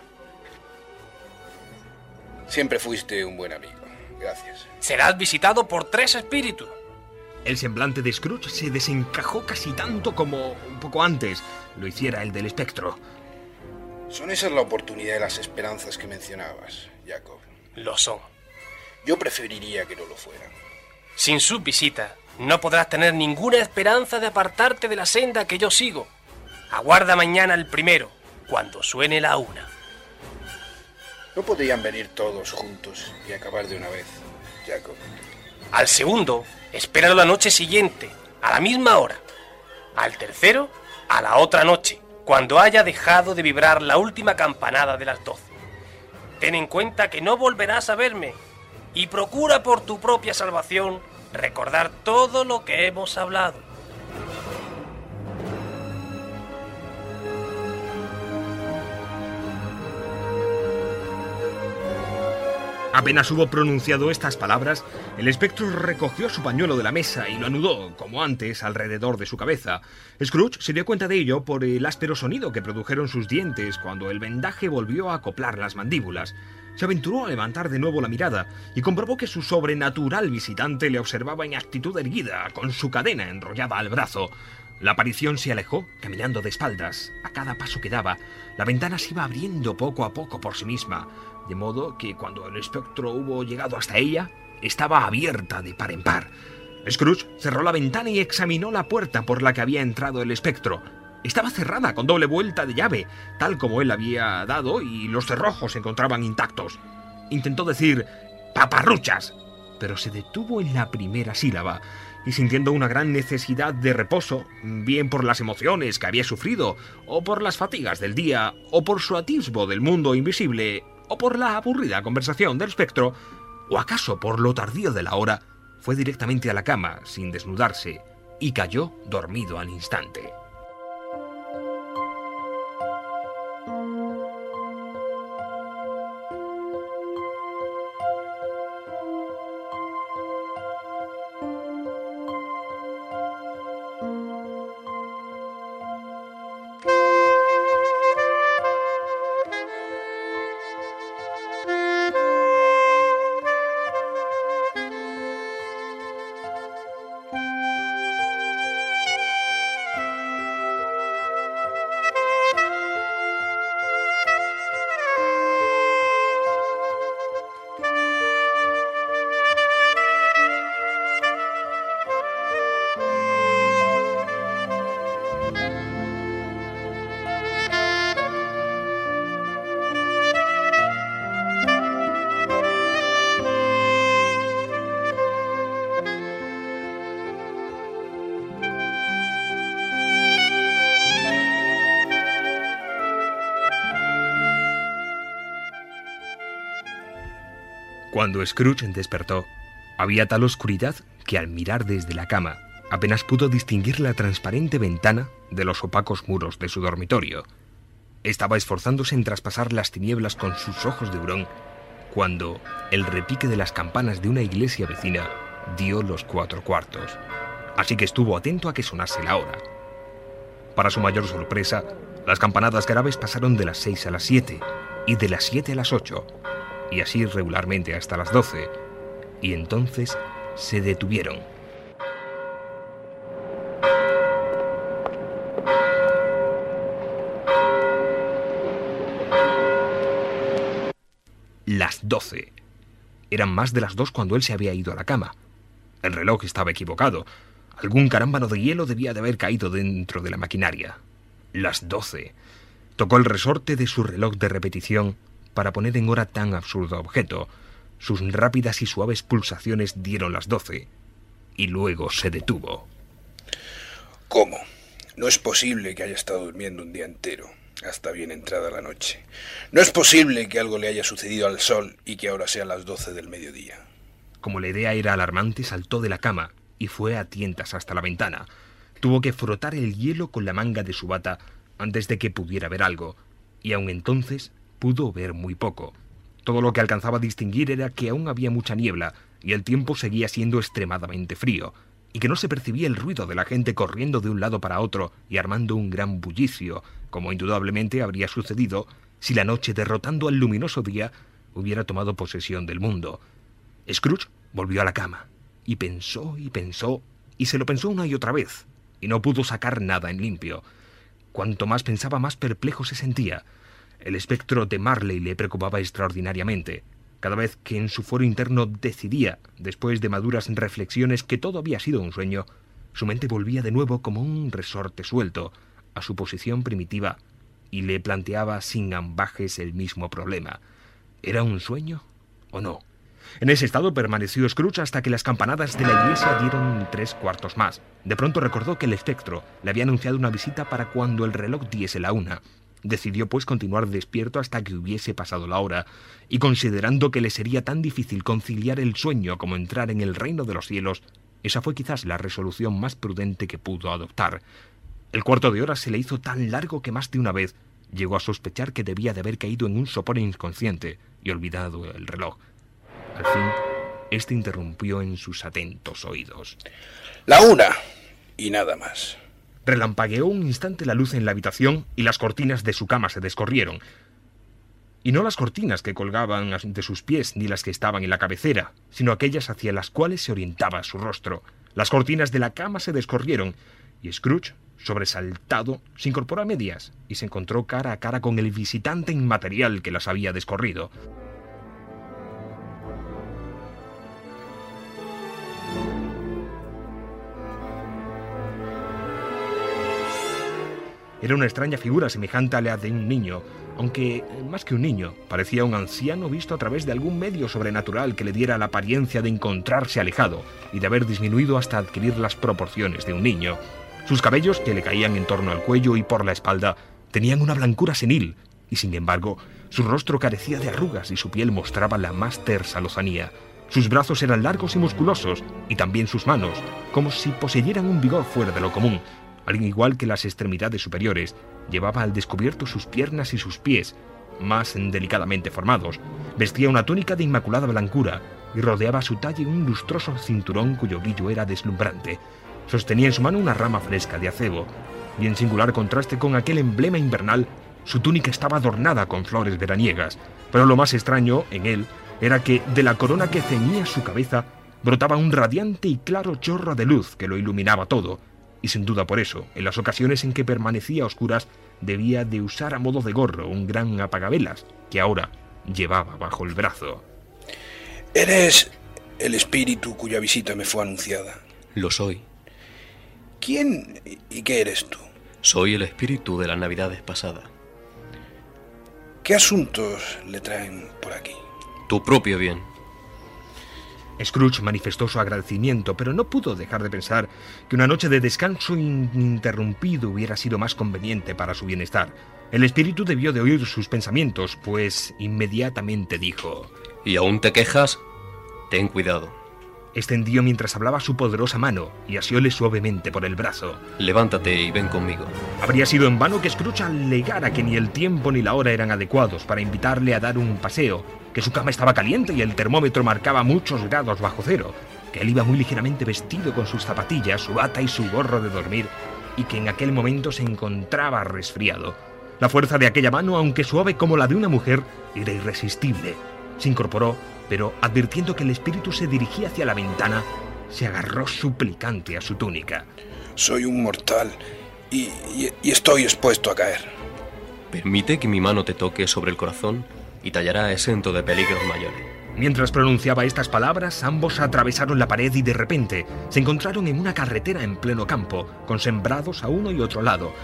F: Siempre fuiste un buen amigo. Gracias.
H: Serás visitado por tres espíritus.
D: El semblante de Scrooge se desencajó casi tanto como un poco antes lo hiciera el del espectro.
F: ¿Son esas la oportunidad y las esperanzas que mencionabas, Jacob?
H: Lo son.
F: Yo preferiría que no lo fueran.
H: Sin su visita, no podrás tener ninguna esperanza de apartarte de la senda que yo sigo. Aguarda mañana el primero, cuando suene la una.
F: ¿No podrían venir todos juntos y acabar de una vez, Jacob?
H: Al segundo, espéralo la noche siguiente, a la misma hora. Al tercero, a la otra noche, cuando haya dejado de vibrar la última campanada de las doce. Ten en cuenta que no volverás a verme y procura por tu propia salvación recordar todo lo que hemos hablado.
D: Apenas hubo pronunciado estas palabras, el espectro recogió su pañuelo de la mesa y lo anudó, como antes, alrededor de su cabeza. Scrooge se dio cuenta de ello por el áspero sonido que produjeron sus dientes cuando el vendaje volvió a acoplar las mandíbulas. Se aventuró a levantar de nuevo la mirada y comprobó que su sobrenatural visitante le observaba en actitud erguida, con su cadena enrollada al brazo. La aparición se alejó, caminando de espaldas. A cada paso que daba, la ventana se iba abriendo poco a poco por sí misma, de modo que cuando el espectro hubo llegado hasta ella, estaba abierta de par en par. Scrooge cerró la ventana y examinó la puerta por la que había entrado el espectro. Estaba cerrada con doble vuelta de llave, tal como él había dado, y los cerrojos se encontraban intactos. Intentó decir «paparruchas», pero se detuvo en la primera sílaba, y sintiendo una gran necesidad de reposo, bien por las emociones que había sufrido, o por las fatigas del día, o por su atisbo del mundo invisible, o por la aburrida conversación del espectro, o acaso por lo tardío de la hora, fue directamente a la cama, sin desnudarse, y cayó dormido al instante. Cuando Scrooge despertó, había tal oscuridad que al mirar desde la cama apenas pudo distinguir la transparente ventana de los opacos muros de su dormitorio. Estaba esforzándose en traspasar las tinieblas con sus ojos de hurón cuando el repique de las campanas de una iglesia vecina dio los cuatro cuartos, así que estuvo atento a que sonase la hora. Para su mayor sorpresa, las campanadas graves pasaron de las seis a las siete y de las siete a las ocho, y así regularmente hasta las doce, y entonces se detuvieron. doce. Eran más de las dos cuando él se había ido a la cama. El reloj estaba equivocado. Algún carámbano de hielo debía de haber caído dentro de la maquinaria. Las doce. Tocó el resorte de su reloj de repetición para poner en hora tan absurdo objeto. Sus rápidas y suaves pulsaciones dieron las doce. Y luego se detuvo.
F: ¿Cómo? No es posible que haya estado durmiendo un día entero, hasta bien entrada la noche. No es posible que algo le haya sucedido al sol y que ahora sean las doce del mediodía.
D: Como la idea era alarmante, saltó de la cama y fue a tientas hasta la ventana. Tuvo que frotar el hielo con la manga de su bata antes de que pudiera ver algo, y aun entonces pudo ver muy poco. Todo lo que alcanzaba a distinguir era que aún había mucha niebla y el tiempo seguía siendo extremadamente frío, y que no se percibía el ruido de la gente corriendo de un lado para otro y armando un gran bullicio, como indudablemente habría sucedido si la noche, derrotando al luminoso día, hubiera tomado posesión del mundo. Scrooge volvió a la cama, y pensó y pensó, y se lo pensó una y otra vez, y no pudo sacar nada en limpio. Cuanto más pensaba, más perplejo se sentía. El espectro de Marley le preocupaba extraordinariamente. Cada vez que en su foro interno decidía, después de maduras reflexiones, que todo había sido un sueño, su mente volvía de nuevo como un resorte suelto a su posición primitiva y le planteaba sin ambajes el mismo problema. ¿Era un sueño o no? En ese estado permaneció Scrooge hasta que las campanadas de la iglesia dieron tres cuartos más. De pronto recordó que el espectro le había anunciado una visita para cuando el reloj diese la una. Decidió pues continuar despierto hasta que hubiese pasado la hora, y considerando que le sería tan difícil conciliar el sueño como entrar en el reino de los cielos, esa fue quizás la resolución más prudente que pudo adoptar. El cuarto de hora se le hizo tan largo que más de una vez llegó a sospechar que debía de haber caído en un sopor inconsciente y olvidado el reloj. Al fin, este interrumpió en sus atentos oídos.
F: La una, y nada más.
D: Relampagueó un instante la luz en la habitación y las cortinas de su cama se descorrieron. Y no las cortinas que colgaban de sus pies ni las que estaban en la cabecera, sino aquellas hacia las cuales se orientaba su rostro. Las cortinas de la cama se descorrieron y Scrooge, sobresaltado, se incorporó a medias y se encontró cara a cara con el visitante inmaterial que las había descorrido. Era una extraña figura semejante a la de un niño, aunque, más que un niño, parecía un anciano visto a través de algún medio sobrenatural que le diera la apariencia de encontrarse alejado y de haber disminuido hasta adquirir las proporciones de un niño. Sus cabellos, que le caían en torno al cuello y por la espalda, tenían una blancura senil, y sin embargo, su rostro carecía de arrugas y su piel mostraba la más tersa lozanía. Sus brazos eran largos y musculosos, y también sus manos, como si poseyeran un vigor fuera de lo común. Al igual que las extremidades superiores, llevaba al descubierto sus piernas y sus pies, más delicadamente formados. Vestía una túnica de inmaculada blancura y rodeaba a su talle un lustroso cinturón cuyo brillo era deslumbrante. Sostenía en su mano una rama fresca de acebo, y en singular contraste con aquel emblema invernal, su túnica estaba adornada con flores veraniegas. Pero lo más extraño en él era que de la corona que ceñía su cabeza brotaba un radiante y claro chorro de luz que lo iluminaba todo. Y sin duda por eso, en las ocasiones en que permanecía a oscuras, debía de usar a modo de gorro un gran apagavelas, que ahora llevaba bajo el brazo.
F: ¿Eres el espíritu cuya visita me fue anunciada?
I: Lo soy.
F: ¿Quién y qué eres tú?
I: Soy el espíritu de las navidades pasadas.
F: ¿Qué asuntos le traen por aquí?
I: Tu propio bien.
D: Scrooge manifestó su agradecimiento, pero no pudo dejar de pensar que una noche de descanso ininterrumpido hubiera sido más conveniente para su bienestar. El espíritu debió de oír sus pensamientos, pues inmediatamente dijo:
I: ¿Y aún te quejas? Ten cuidado.
D: Extendió mientras hablaba su poderosa mano y asióle suavemente por el brazo.
I: Levántate y ven conmigo.
D: Habría sido en vano que Scrooge alegara que ni el tiempo ni la hora eran adecuados para invitarle a dar un paseo, que su cama estaba caliente y el termómetro marcaba muchos grados bajo cero, que él iba muy ligeramente vestido con sus zapatillas, su bata y su gorro de dormir, y que en aquel momento se encontraba resfriado. La fuerza de aquella mano, aunque suave como la de una mujer, era irresistible. Se incorporó, pero advirtiendo que el espíritu se dirigía hacia la ventana, se agarró suplicante a su túnica.
F: Soy un mortal y, y, y estoy expuesto a caer.
I: Permite que mi mano te toque sobre el corazón y te hallarás exento de peligros mayores.
D: Mientras pronunciaba estas palabras, ambos atravesaron la pared y de repente se encontraron en una carretera en pleno campo, con sembrados a uno y otro lado.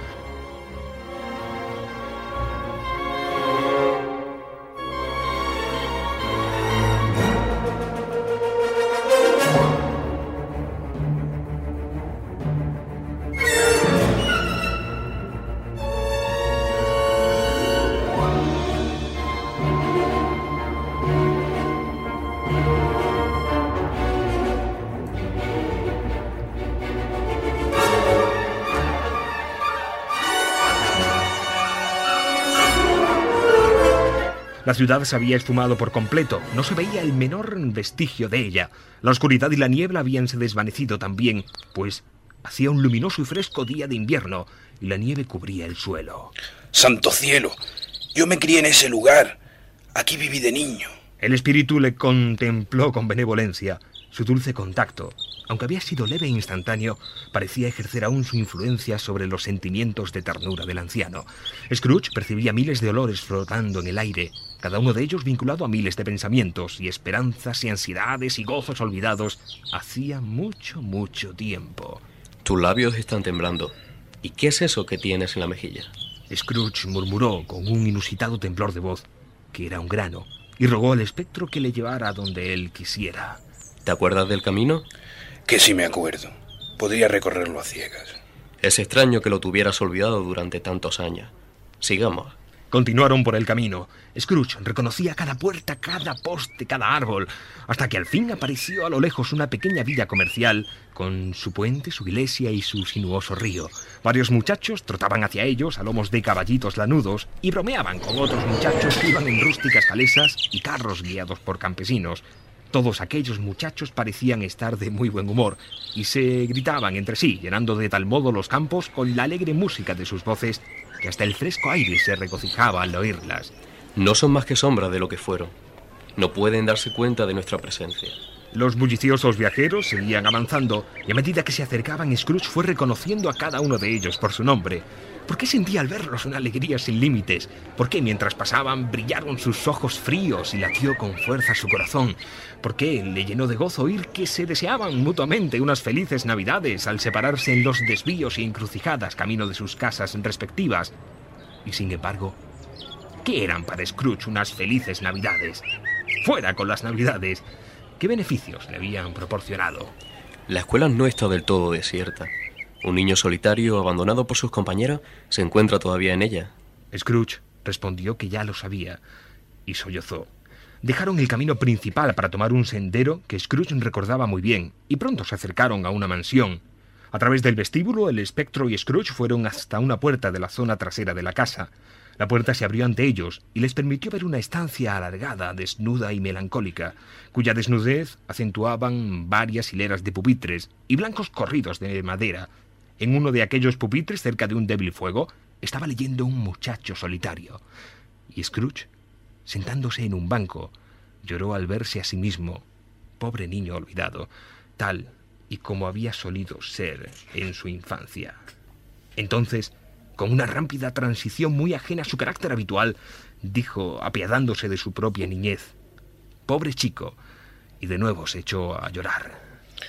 D: La ciudad se había esfumado por completo, no se veía el menor vestigio de ella. La oscuridad y la niebla habíanse desvanecido también, pues hacía un luminoso y fresco día de invierno y la nieve cubría el suelo.
F: ¡Santo cielo! Yo me crié en ese lugar. Aquí viví de niño.
D: El espíritu le contempló con benevolencia. Su dulce contacto, aunque había sido leve e instantáneo, parecía ejercer aún su influencia sobre los sentimientos de ternura del anciano. Scrooge percibía miles de olores flotando en el aire, cada uno de ellos vinculado a miles de pensamientos y esperanzas y ansiedades y gozos olvidados hacía mucho, mucho tiempo.
I: Tus labios están temblando. ¿Y qué es eso que tienes en la mejilla?
D: Scrooge murmuró con un inusitado temblor de voz que era un grano y rogó al espectro que le llevara a donde él quisiera.
I: ¿Te acuerdas del camino?
F: Que sí me acuerdo. Podría recorrerlo a ciegas.
I: Es extraño que lo tuvieras olvidado durante tantos años. Sigamos.
D: Continuaron por el camino. Scrooge reconocía cada puerta, cada poste, cada árbol, hasta que al fin apareció a lo lejos una pequeña villa comercial con su puente, su iglesia y su sinuoso río. Varios muchachos trotaban hacia ellos a lomos de caballitos lanudos y bromeaban con otros muchachos que iban en rústicas calesas y carros guiados por campesinos. Todos aquellos muchachos parecían estar de muy buen humor y se gritaban entre sí, llenando de tal modo los campos con la alegre música de sus voces que hasta el fresco aire se regocijaba al oírlas.
I: No son más que sombras de lo que fueron. No pueden darse cuenta de nuestra presencia.
D: Los bulliciosos viajeros seguían avanzando y a medida que se acercaban, Scrooge fue reconociendo a cada uno de ellos por su nombre. ¿Por qué sentía al verlos una alegría sin límites? ¿Por qué mientras pasaban brillaron sus ojos fríos y latió con fuerza su corazón? ¿Por qué le llenó de gozo oír que se deseaban mutuamente unas felices navidades al separarse en los desvíos y encrucijadas camino de sus casas respectivas? Y sin embargo, ¿qué eran para Scrooge unas felices navidades? ¡Fuera con las navidades! ¿Qué beneficios le habían proporcionado?
I: La escuela no está del todo desierta. Un niño solitario, abandonado por sus compañeros, se encuentra todavía en ella.
D: Scrooge respondió que ya lo sabía y sollozó. Dejaron el camino principal para tomar un sendero que Scrooge recordaba muy bien y pronto se acercaron a una mansión. A través del vestíbulo, el espectro y Scrooge fueron hasta una puerta de la zona trasera de la casa. La puerta se abrió ante ellos y les permitió ver una estancia alargada, desnuda y melancólica, cuya desnudez acentuaban varias hileras de pupitres y blancos corridos de madera. En uno de aquellos pupitres, cerca de un débil fuego, estaba leyendo un muchacho solitario. Y Scrooge, sentándose en un banco, lloró al verse a sí mismo, pobre niño olvidado, tal y como había solido ser en su infancia. Entonces, con una rápida transición muy ajena a su carácter habitual, dijo, apiadándose de su propia niñez: «Pobre chico», y de nuevo se echó a llorar.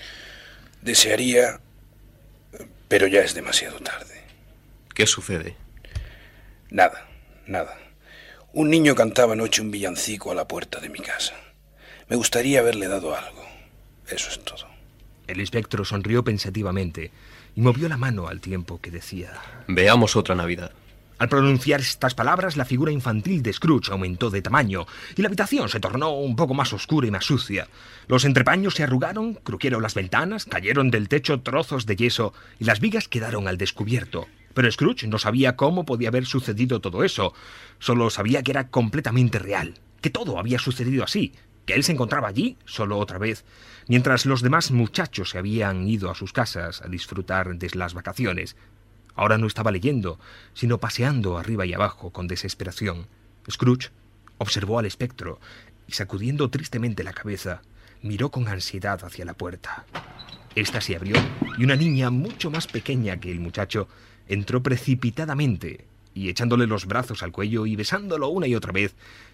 F: Desearía... pero ya es demasiado tarde.
I: ¿Qué sucede?
F: Nada, nada. Un niño cantaba anoche un villancico a la puerta de mi casa. Me gustaría haberle dado algo. Eso es todo.
D: El espectro sonrió pensativamente y movió la mano al tiempo que decía:
I: Veamos otra Navidad.
D: Al pronunciar estas palabras, la figura infantil de Scrooge aumentó de tamaño y la habitación se tornó un poco más oscura y más sucia. Los entrepaños se arrugaron, crujieron las ventanas, cayeron del techo trozos de yeso y las vigas quedaron al descubierto. Pero Scrooge no sabía cómo podía haber sucedido todo eso. Solo sabía que era completamente real, que todo había sucedido así, que él se encontraba allí, solo otra vez, mientras los demás muchachos se habían ido a sus casas a disfrutar de las vacaciones. Ahora no estaba leyendo, sino paseando arriba y abajo con desesperación. Scrooge observó al espectro y, sacudiendo tristemente la cabeza, miró con ansiedad hacia la puerta. Esta se abrió y una niña mucho más pequeña que el muchacho entró precipitadamente y, echándole los brazos al cuello y besándolo una y otra vez,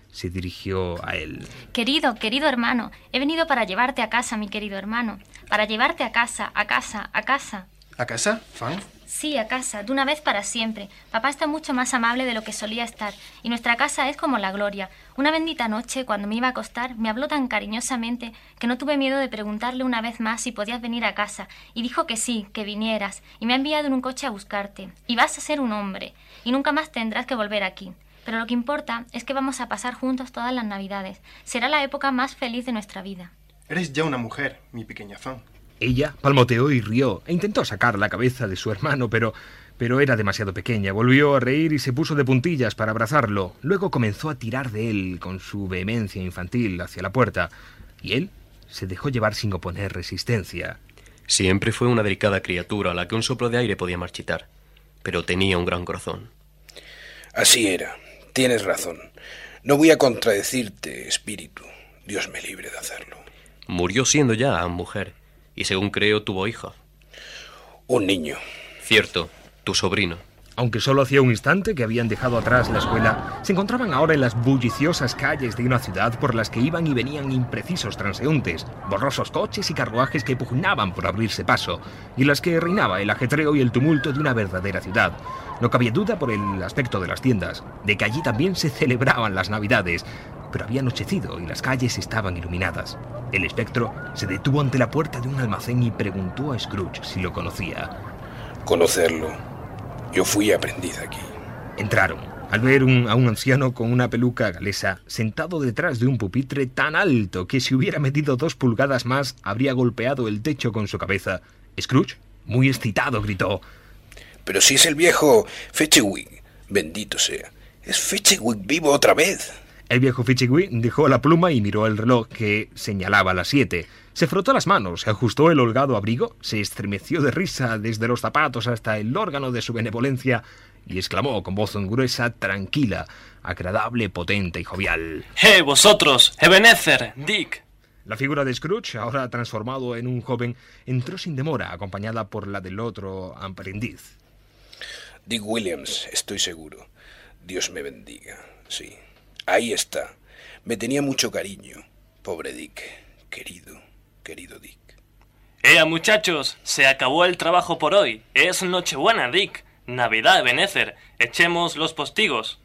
D: se dirigió a él.
J: Querido, querido hermano, he venido para llevarte a casa, mi querido hermano. Para llevarte a casa, a casa, a casa.
K: ¿A casa, Fan?
J: Sí, a casa, de una vez para siempre. Papá está mucho más amable de lo que solía estar, y nuestra casa es como la gloria. Una bendita noche, cuando me iba a acostar, me habló tan cariñosamente que no tuve miedo de preguntarle una vez más si podías venir a casa, y dijo que sí, que vinieras, y me ha enviado en un coche a buscarte. Y vas a ser un hombre, y nunca más tendrás que volver aquí. Pero lo que importa es que vamos a pasar juntos todas las Navidades. Será la época más feliz de nuestra vida.
K: Eres ya una mujer, mi pequeña Fan.
D: Ella palmoteó y rió, e intentó sacar la cabeza de su hermano, pero, pero era demasiado pequeña. Volvió a reír y se puso de puntillas para abrazarlo. Luego comenzó a tirar de él con su vehemencia infantil hacia la puerta, y él se dejó llevar sin oponer resistencia.
I: Siempre fue una delicada criatura a la que un soplo de aire podía marchitar, pero tenía un gran corazón.
F: Así era, tienes razón. No voy a contradecirte, espíritu. Dios me libre de hacerlo.
I: Murió siendo ya mujer. Y según creo, tuvo hija.
F: Un niño.
I: Cierto, tu sobrino.
D: Aunque solo hacía un instante que habían dejado atrás la escuela, se encontraban ahora en las bulliciosas calles de una ciudad por las que iban y venían imprecisos transeúntes, borrosos coches y carruajes que pugnaban por abrirse paso, y en las que reinaba el ajetreo y el tumulto de una verdadera ciudad. No cabía duda por el aspecto de las tiendas, de que allí también se celebraban las Navidades, pero había anochecido y las calles estaban iluminadas. El espectro se detuvo ante la puerta de un almacén y preguntó a Scrooge si lo conocía.
F: Conocerlo. Yo fui aprendiz aquí.
D: Entraron, al ver un, a un anciano con una peluca galesa sentado detrás de un pupitre tan alto que si hubiera medido dos pulgadas más habría golpeado el techo con su cabeza. Scrooge, muy excitado, gritó:
F: «Pero si es el viejo Fetchewig, bendito sea. Es Fetchewig vivo otra vez».
D: El viejo Fetchewig dejó la pluma y miró el reloj que señalaba las siete. Se frotó las manos, se ajustó el holgado abrigo, se estremeció de risa desde los zapatos hasta el órgano de su benevolencia y exclamó con voz gruesa, tranquila, agradable, potente y jovial:
L: ¡Eh, vosotros! ¡Ebenezer! ¡Dick!
D: La figura de Scrooge, ahora transformado en un joven, entró sin demora, acompañada por la del otro aprendiz.
F: Dick Williams, estoy seguro. Dios me bendiga, sí. Ahí está. Me tenía mucho cariño. Pobre Dick. Querido, querido Dick.
L: ¡Eh, muchachos! Se acabó el trabajo por hoy. Es Nochebuena, Dick. Navidad, Ebenezer. Echemos los postigos.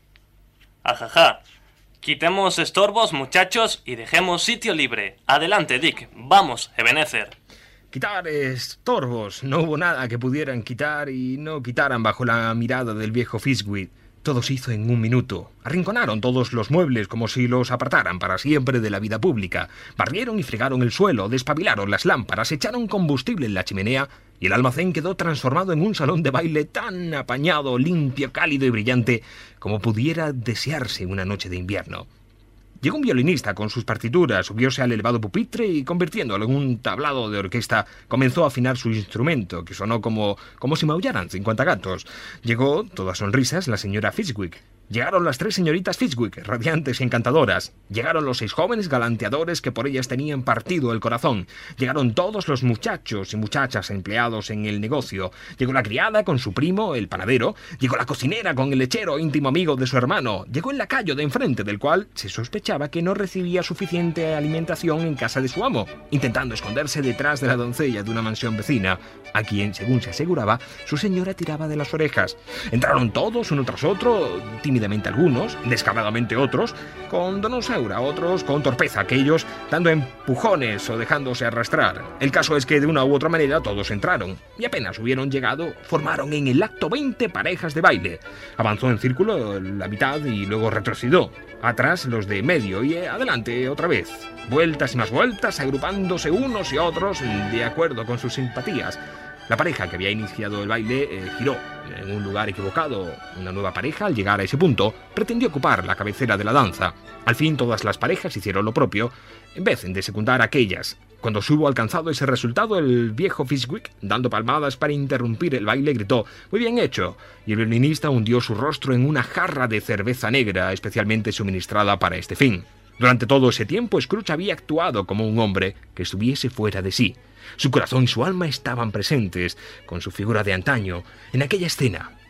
L: Ajaja. Quitemos estorbos, muchachos, y dejemos sitio libre. Adelante, Dick. Vamos, Ebenezer.
D: Quitar estorbos. No hubo nada que pudieran quitar y no quitaran bajo la mirada del viejo Fitchwick. Todo se hizo en un minuto. Arrinconaron todos los muebles como si los apartaran para siempre de la vida pública. Barrieron y fregaron el suelo, despabilaron las lámparas, echaron combustible en la chimenea y el almacén quedó transformado en un salón de baile tan apañado, limpio, cálido y brillante como pudiera desearse una noche de invierno. Llegó un violinista con sus partituras, subióse al elevado pupitre y, convirtiéndolo en un tablado de orquesta, comenzó a afinar su instrumento, que sonó como, como si maullaran cincuenta gatos. Llegó, todas sonrisas, la señora Fitchwick. Llegaron las tres señoritas Fitchwick, radiantes y encantadoras. Llegaron los seis jóvenes galanteadores que por ellas tenían partido el corazón. Llegaron todos los muchachos y muchachas empleados en el negocio. Llegó la criada con su primo, el panadero. Llegó la cocinera con el lechero, íntimo amigo de su hermano. Llegó el lacayo de enfrente, del cual se sospechaba que no recibía suficiente alimentación en casa de su amo, intentando esconderse detrás de la doncella de una mansión vecina, a quien, según se aseguraba, su señora tiraba de las orejas. Entraron todos, uno tras otro, tímidamente algunos, descaradamente otros, con donosaura, otros con torpeza, aquellos dando empujones o dejándose arrastrar. El caso es que de una u otra manera todos entraron, y apenas hubieron llegado, formaron en el acto veinte parejas de baile. Avanzó en círculo la mitad y luego retrocedió. Atrás los de medio y adelante otra vez. Vueltas y más vueltas, agrupándose unos y otros de acuerdo con sus simpatías. La pareja que había iniciado el baile eh, giró en un lugar equivocado. Una nueva pareja, al llegar a ese punto, pretendió ocupar la cabecera de la danza. Al fin todas las parejas hicieron lo propio, en vez de secundar a aquellas. Cuando se hubo alcanzado ese resultado, el viejo Fitchwick, dando palmadas para interrumpir el baile, gritó: «Muy bien hecho», y el violinista hundió su rostro en una jarra de cerveza negra especialmente suministrada para este fin. Durante todo ese tiempo, Scrooge había actuado como un hombre que estuviese fuera de sí. Su corazón y su alma estaban presentes, con su figura de antaño, en aquella escena,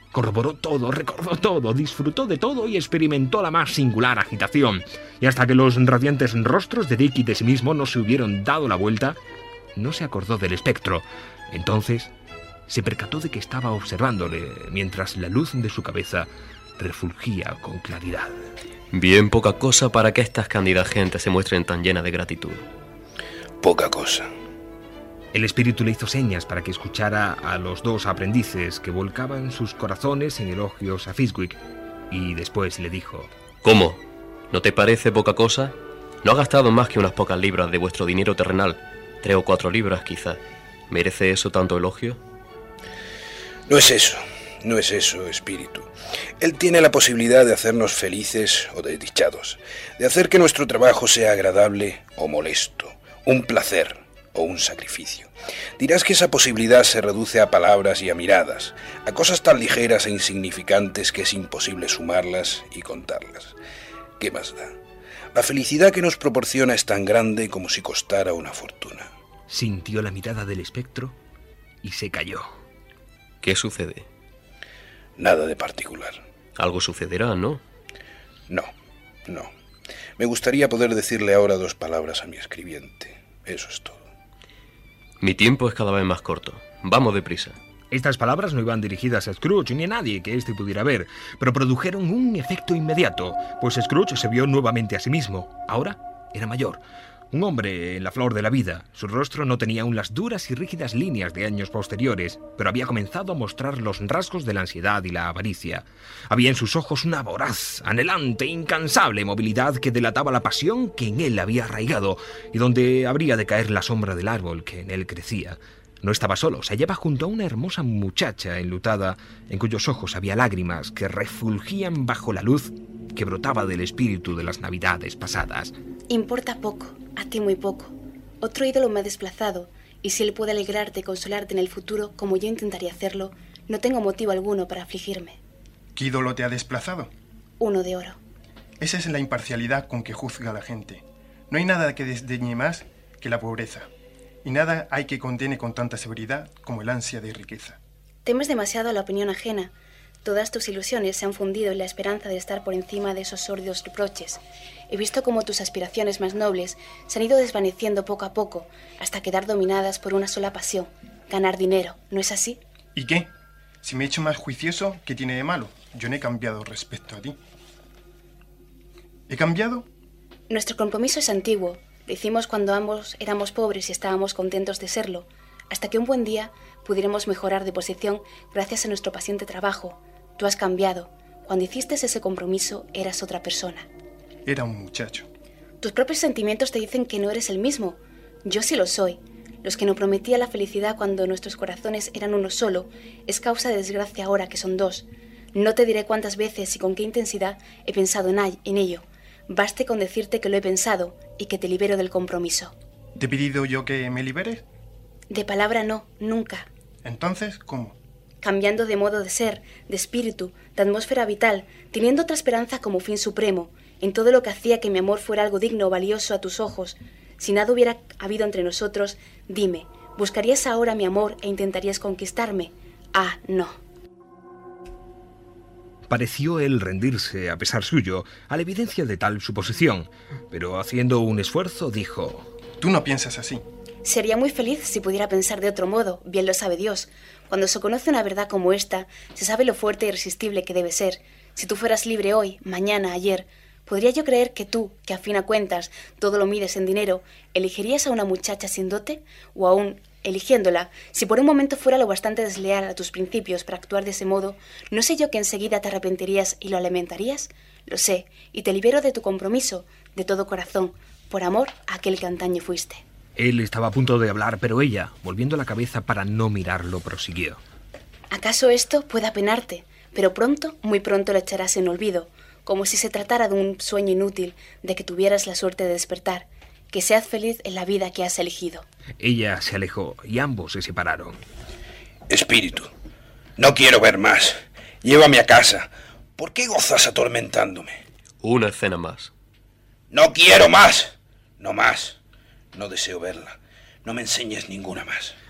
D: Corroboró todo, recordó todo, disfrutó de todo y experimentó la más singular agitación. Y hasta que los radiantes rostros de Dick y de sí mismo no se hubieron dado la vuelta, no se acordó del espectro. Entonces se percató de que estaba observándole mientras la luz de su cabeza refulgía con claridad.
I: Bien poca cosa para que estas cándidas gentes se muestren tan llenas de gratitud.
F: Poca cosa.
D: El espíritu le hizo señas para que escuchara a los dos aprendices que volcaban sus corazones en elogios a Fiswick, y después le dijo:
I: ¿Cómo? ¿No te parece poca cosa? No ha gastado más que unas pocas libras de vuestro dinero terrenal, tres o cuatro libras quizá. ¿Merece eso tanto elogio?
F: No es eso, no es eso, espíritu. Él tiene la posibilidad de hacernos felices o desdichados, de hacer que nuestro trabajo sea agradable o molesto, un placer o un sacrificio. Dirás que esa posibilidad se reduce a palabras y a miradas, a cosas tan ligeras e insignificantes que es imposible sumarlas y contarlas. ¿Qué más da? La felicidad que nos proporciona es tan grande como si costara una fortuna.
D: Sintió la mirada del espectro y se calló.
I: ¿Qué sucede?
F: Nada de particular.
I: Algo sucederá, ¿no?
F: No, no. Me gustaría poder decirle ahora dos palabras a mi escribiente. Eso es todo.
I: Mi tiempo es cada vez más corto. Vamos deprisa.
D: Estas palabras no iban dirigidas a Scrooge ni a nadie que éste pudiera ver, pero produjeron un efecto inmediato, pues Scrooge se vio nuevamente a sí mismo. Ahora era mayor, un hombre en la flor de la vida. Su rostro no tenía aún las duras y rígidas líneas de años posteriores, pero había comenzado a mostrar los rasgos de la ansiedad y la avaricia. Había en sus ojos una voraz, anhelante, incansable movilidad que delataba la pasión que en él había arraigado y donde habría de caer la sombra del árbol que en él crecía. No estaba solo, se hallaba junto a una hermosa muchacha enlutada, en cuyos ojos había lágrimas que refulgían bajo la luz que brotaba del espíritu de las navidades pasadas.
M: Importa poco, a ti muy poco. Otro ídolo me ha desplazado, y si él puede alegrarte y consolarte en el futuro, como yo intentaría hacerlo, no tengo motivo alguno para afligirme.
K: ¿Qué ídolo te ha desplazado?
M: Uno de oro.
K: Esa es la imparcialidad con que juzga la gente. No hay nada que desdeñe más que la pobreza. Y nada hay que contiene con tanta severidad como el ansia de riqueza.
M: Temes demasiado a la opinión ajena. Todas tus ilusiones se han fundido en la esperanza de estar por encima de esos sórdidos reproches. He visto cómo tus aspiraciones más nobles se han ido desvaneciendo poco a poco hasta quedar dominadas por una sola pasión, ganar dinero, ¿no es así?
K: ¿Y qué? Si me he hecho más juicioso, ¿qué tiene de malo? Yo no he cambiado respecto a ti. ¿He cambiado?
M: Nuestro compromiso es antiguo. Lo hicimos cuando ambos éramos pobres y estábamos contentos de serlo, hasta que un buen día pudiéramos mejorar de posición gracias a nuestro paciente trabajo. Tú has cambiado. Cuando hiciste ese compromiso, eras otra persona.
K: Era un muchacho.
M: Tus propios sentimientos te dicen que no eres el mismo. Yo sí lo soy. Los que nos prometía la felicidad cuando nuestros corazones eran uno solo, es causa de desgracia ahora que son dos. No te diré cuántas veces y con qué intensidad he pensado en, en ello. Baste con decirte que lo he pensado y que te libero del compromiso.
K: ¿Te he pedido yo que me liberes?
M: De palabra no, nunca.
K: Entonces, ¿cómo?
M: Cambiando de modo de ser, de espíritu, de atmósfera vital, teniendo otra esperanza como fin supremo, en todo lo que hacía que mi amor fuera algo digno o valioso a tus ojos. Si nada hubiera habido entre nosotros, dime, ¿buscarías ahora mi amor e intentarías conquistarme? Ah, no.
D: Pareció él rendirse, a pesar suyo, a la evidencia de tal suposición, pero haciendo un esfuerzo dijo:
K: Tú no piensas así.
M: Sería muy feliz si pudiera pensar de otro modo, bien lo sabe Dios. Cuando se conoce una verdad como esta, se sabe lo fuerte e irresistible que debe ser. Si tú fueras libre hoy, mañana, ayer, ¿podría yo creer que tú, que a fin a cuentas todo lo mides en dinero, elegirías a una muchacha sin dote? O aún, eligiéndola, si por un momento fuera lo bastante desleal a tus principios para actuar de ese modo, ¿no sé yo que enseguida te arrepentirías y lo lamentarías? Lo sé, y te libero de tu compromiso, de todo corazón, por amor a aquel que antaño fuiste.
D: Él estaba a punto de hablar, pero ella, volviendo la cabeza para no mirarlo, prosiguió:
M: ¿Acaso esto pueda penarte? Pero pronto, muy pronto lo echarás en olvido, como si se tratara de un sueño inútil, de que tuvieras la suerte de despertar. Que seas feliz en la vida que has elegido.
D: Ella se alejó y ambos se separaron.
F: Espíritu, no quiero ver más. Llévame a casa. ¿Por qué gozas atormentándome?
I: Una escena más.
F: No quiero más. No más. No deseo verla. No me enseñes ninguna más.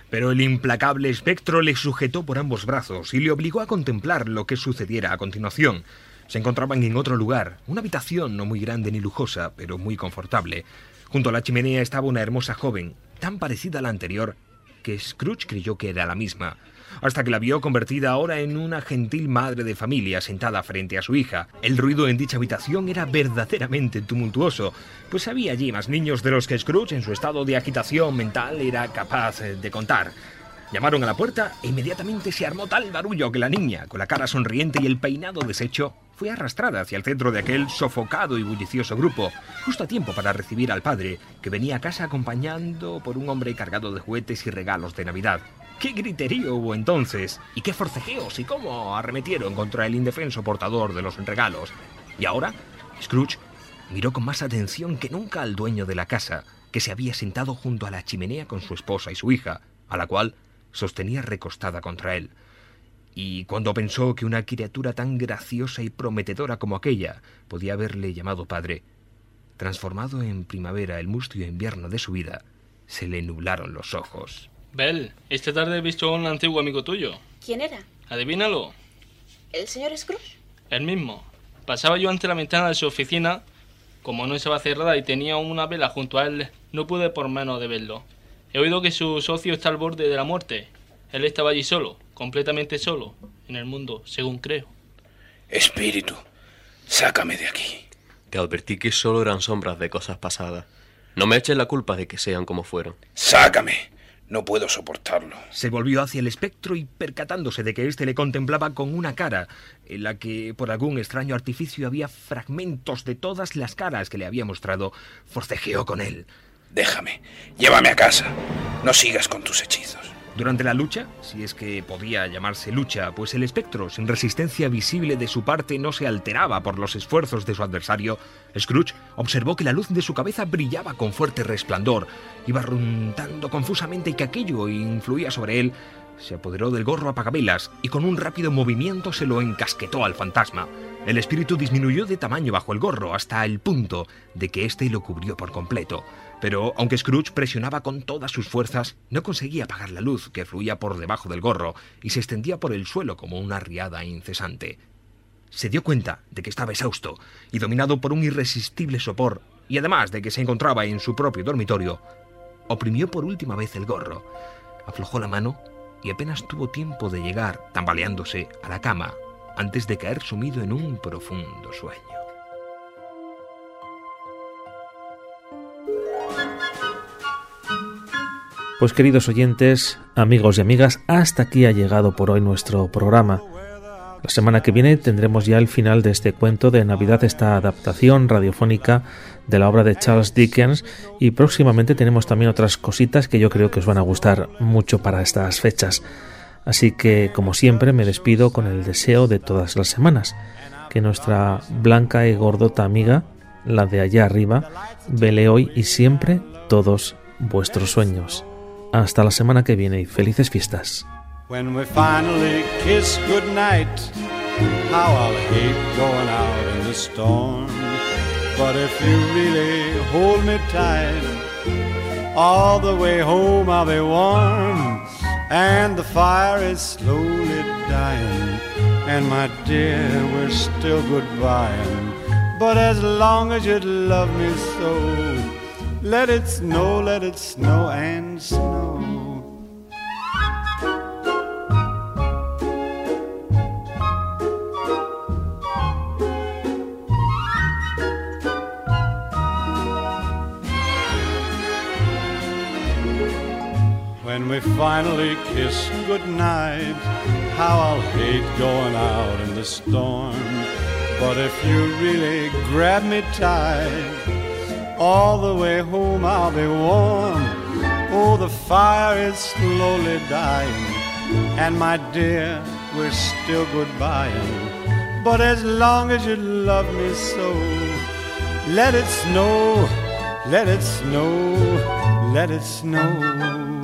D: Pero el implacable espectro le sujetó por ambos brazos y le obligó a contemplar lo que sucediera a continuación. Se encontraban en otro lugar, una habitación no muy grande ni lujosa, pero muy confortable. Junto a la chimenea estaba una hermosa joven, tan parecida a la anterior, que Scrooge creyó que era la misma, hasta que la vio convertida ahora en una gentil madre de familia sentada frente a su hija. El ruido en dicha habitación era verdaderamente tumultuoso, pues había allí más niños de los que Scrooge, en su estado de agitación mental, era capaz de contar. Llamaron a la puerta e inmediatamente se armó tal barullo que la niña, con la cara sonriente y el peinado deshecho, fue arrastrada hacia el centro de aquel sofocado y bullicioso grupo, justo a tiempo para recibir al padre, que venía a casa acompañando por un hombre cargado de juguetes y regalos de Navidad. ¡Qué griterío hubo entonces! ¡Y qué forcejeos! ¿Y cómo arremetieron contra el indefenso portador de los regalos? Y ahora, Scrooge miró con más atención que nunca al dueño de la casa, que se había sentado junto a la chimenea con su esposa y su hija, a la cual sostenía recostada contra él. Y cuando pensó que una criatura tan graciosa y prometedora como aquella podía haberle llamado padre, transformado en primavera el mustio invierno de su vida, se le nublaron los ojos.
N: Bell, esta tarde he visto a un antiguo amigo tuyo.
M: ¿Quién era?
N: Adivínalo.
M: ¿El señor Scrooge?
N: El mismo. Pasaba yo ante la ventana de su oficina. Como no estaba cerrada y tenía una vela junto a él, no pude por menos de verlo. He oído que su socio está al borde de la muerte. Él estaba allí solo, completamente solo, en el mundo, según creo.
F: Espíritu, sácame de aquí.
I: Te advertí que solo eran sombras de cosas pasadas. No me eches la culpa de que sean como fueron.
F: Sácame. No puedo soportarlo.
D: Se volvió hacia el espectro y, percatándose de que éste le contemplaba con una cara, en la que por algún extraño artificio había fragmentos de todas las caras que le había mostrado, forcejeó con él.
F: Déjame, llévame a casa. No sigas con tus hechizos.
D: Durante la lucha, si es que podía llamarse lucha, pues el espectro, sin resistencia visible de su parte, no se alteraba por los esfuerzos de su adversario, Scrooge observó que la luz de su cabeza brillaba con fuerte resplandor, iba rondando confusamente y que aquello influía sobre él. Se apoderó del gorro apagavelas y con un rápido movimiento se lo encasquetó al fantasma. El espíritu disminuyó de tamaño bajo el gorro hasta el punto de que éste lo cubrió por completo. Pero, aunque Scrooge presionaba con todas sus fuerzas, no conseguía apagar la luz que fluía por debajo del gorro y se extendía por el suelo como una riada incesante. Se dio cuenta de que estaba exhausto y dominado por un irresistible sopor, y además de que se encontraba en su propio dormitorio, oprimió por última vez el gorro, aflojó la mano y apenas tuvo tiempo de llegar, tambaleándose, a la cama antes de caer sumido en un profundo sueño.
A: Pues queridos oyentes, amigos y amigas, hasta aquí ha llegado por hoy nuestro programa. La semana que viene tendremos ya el final de este cuento de Navidad, esta adaptación radiofónica de la obra de Charles Dickens, y próximamente tenemos también otras cositas que yo creo que os van a gustar mucho para estas fechas. Así que, como siempre, me despido con el deseo de todas las semanas, que nuestra blanca y gordota amiga, la de allá arriba, vele hoy y siempre todos vuestros sueños. Hasta la semana que viene y felices fiestas.
O: When we finally kiss goodnight, how I'll hate going out in the storm. But if you really hold me tight, all the way home I'll be warm. And the fire is slowly dying, and my dear, we're still goodbying. But as long as you love me so, let it snow, let it snow and snow. When we finally kiss goodnight, how I'll hate going out in the storm. But if you really grab me tight, all the way home I'll be warm. Oh, the fire is slowly dying, and my dear, we're still goodbying. But as long as you love me so, let it snow, let it snow, let it snow.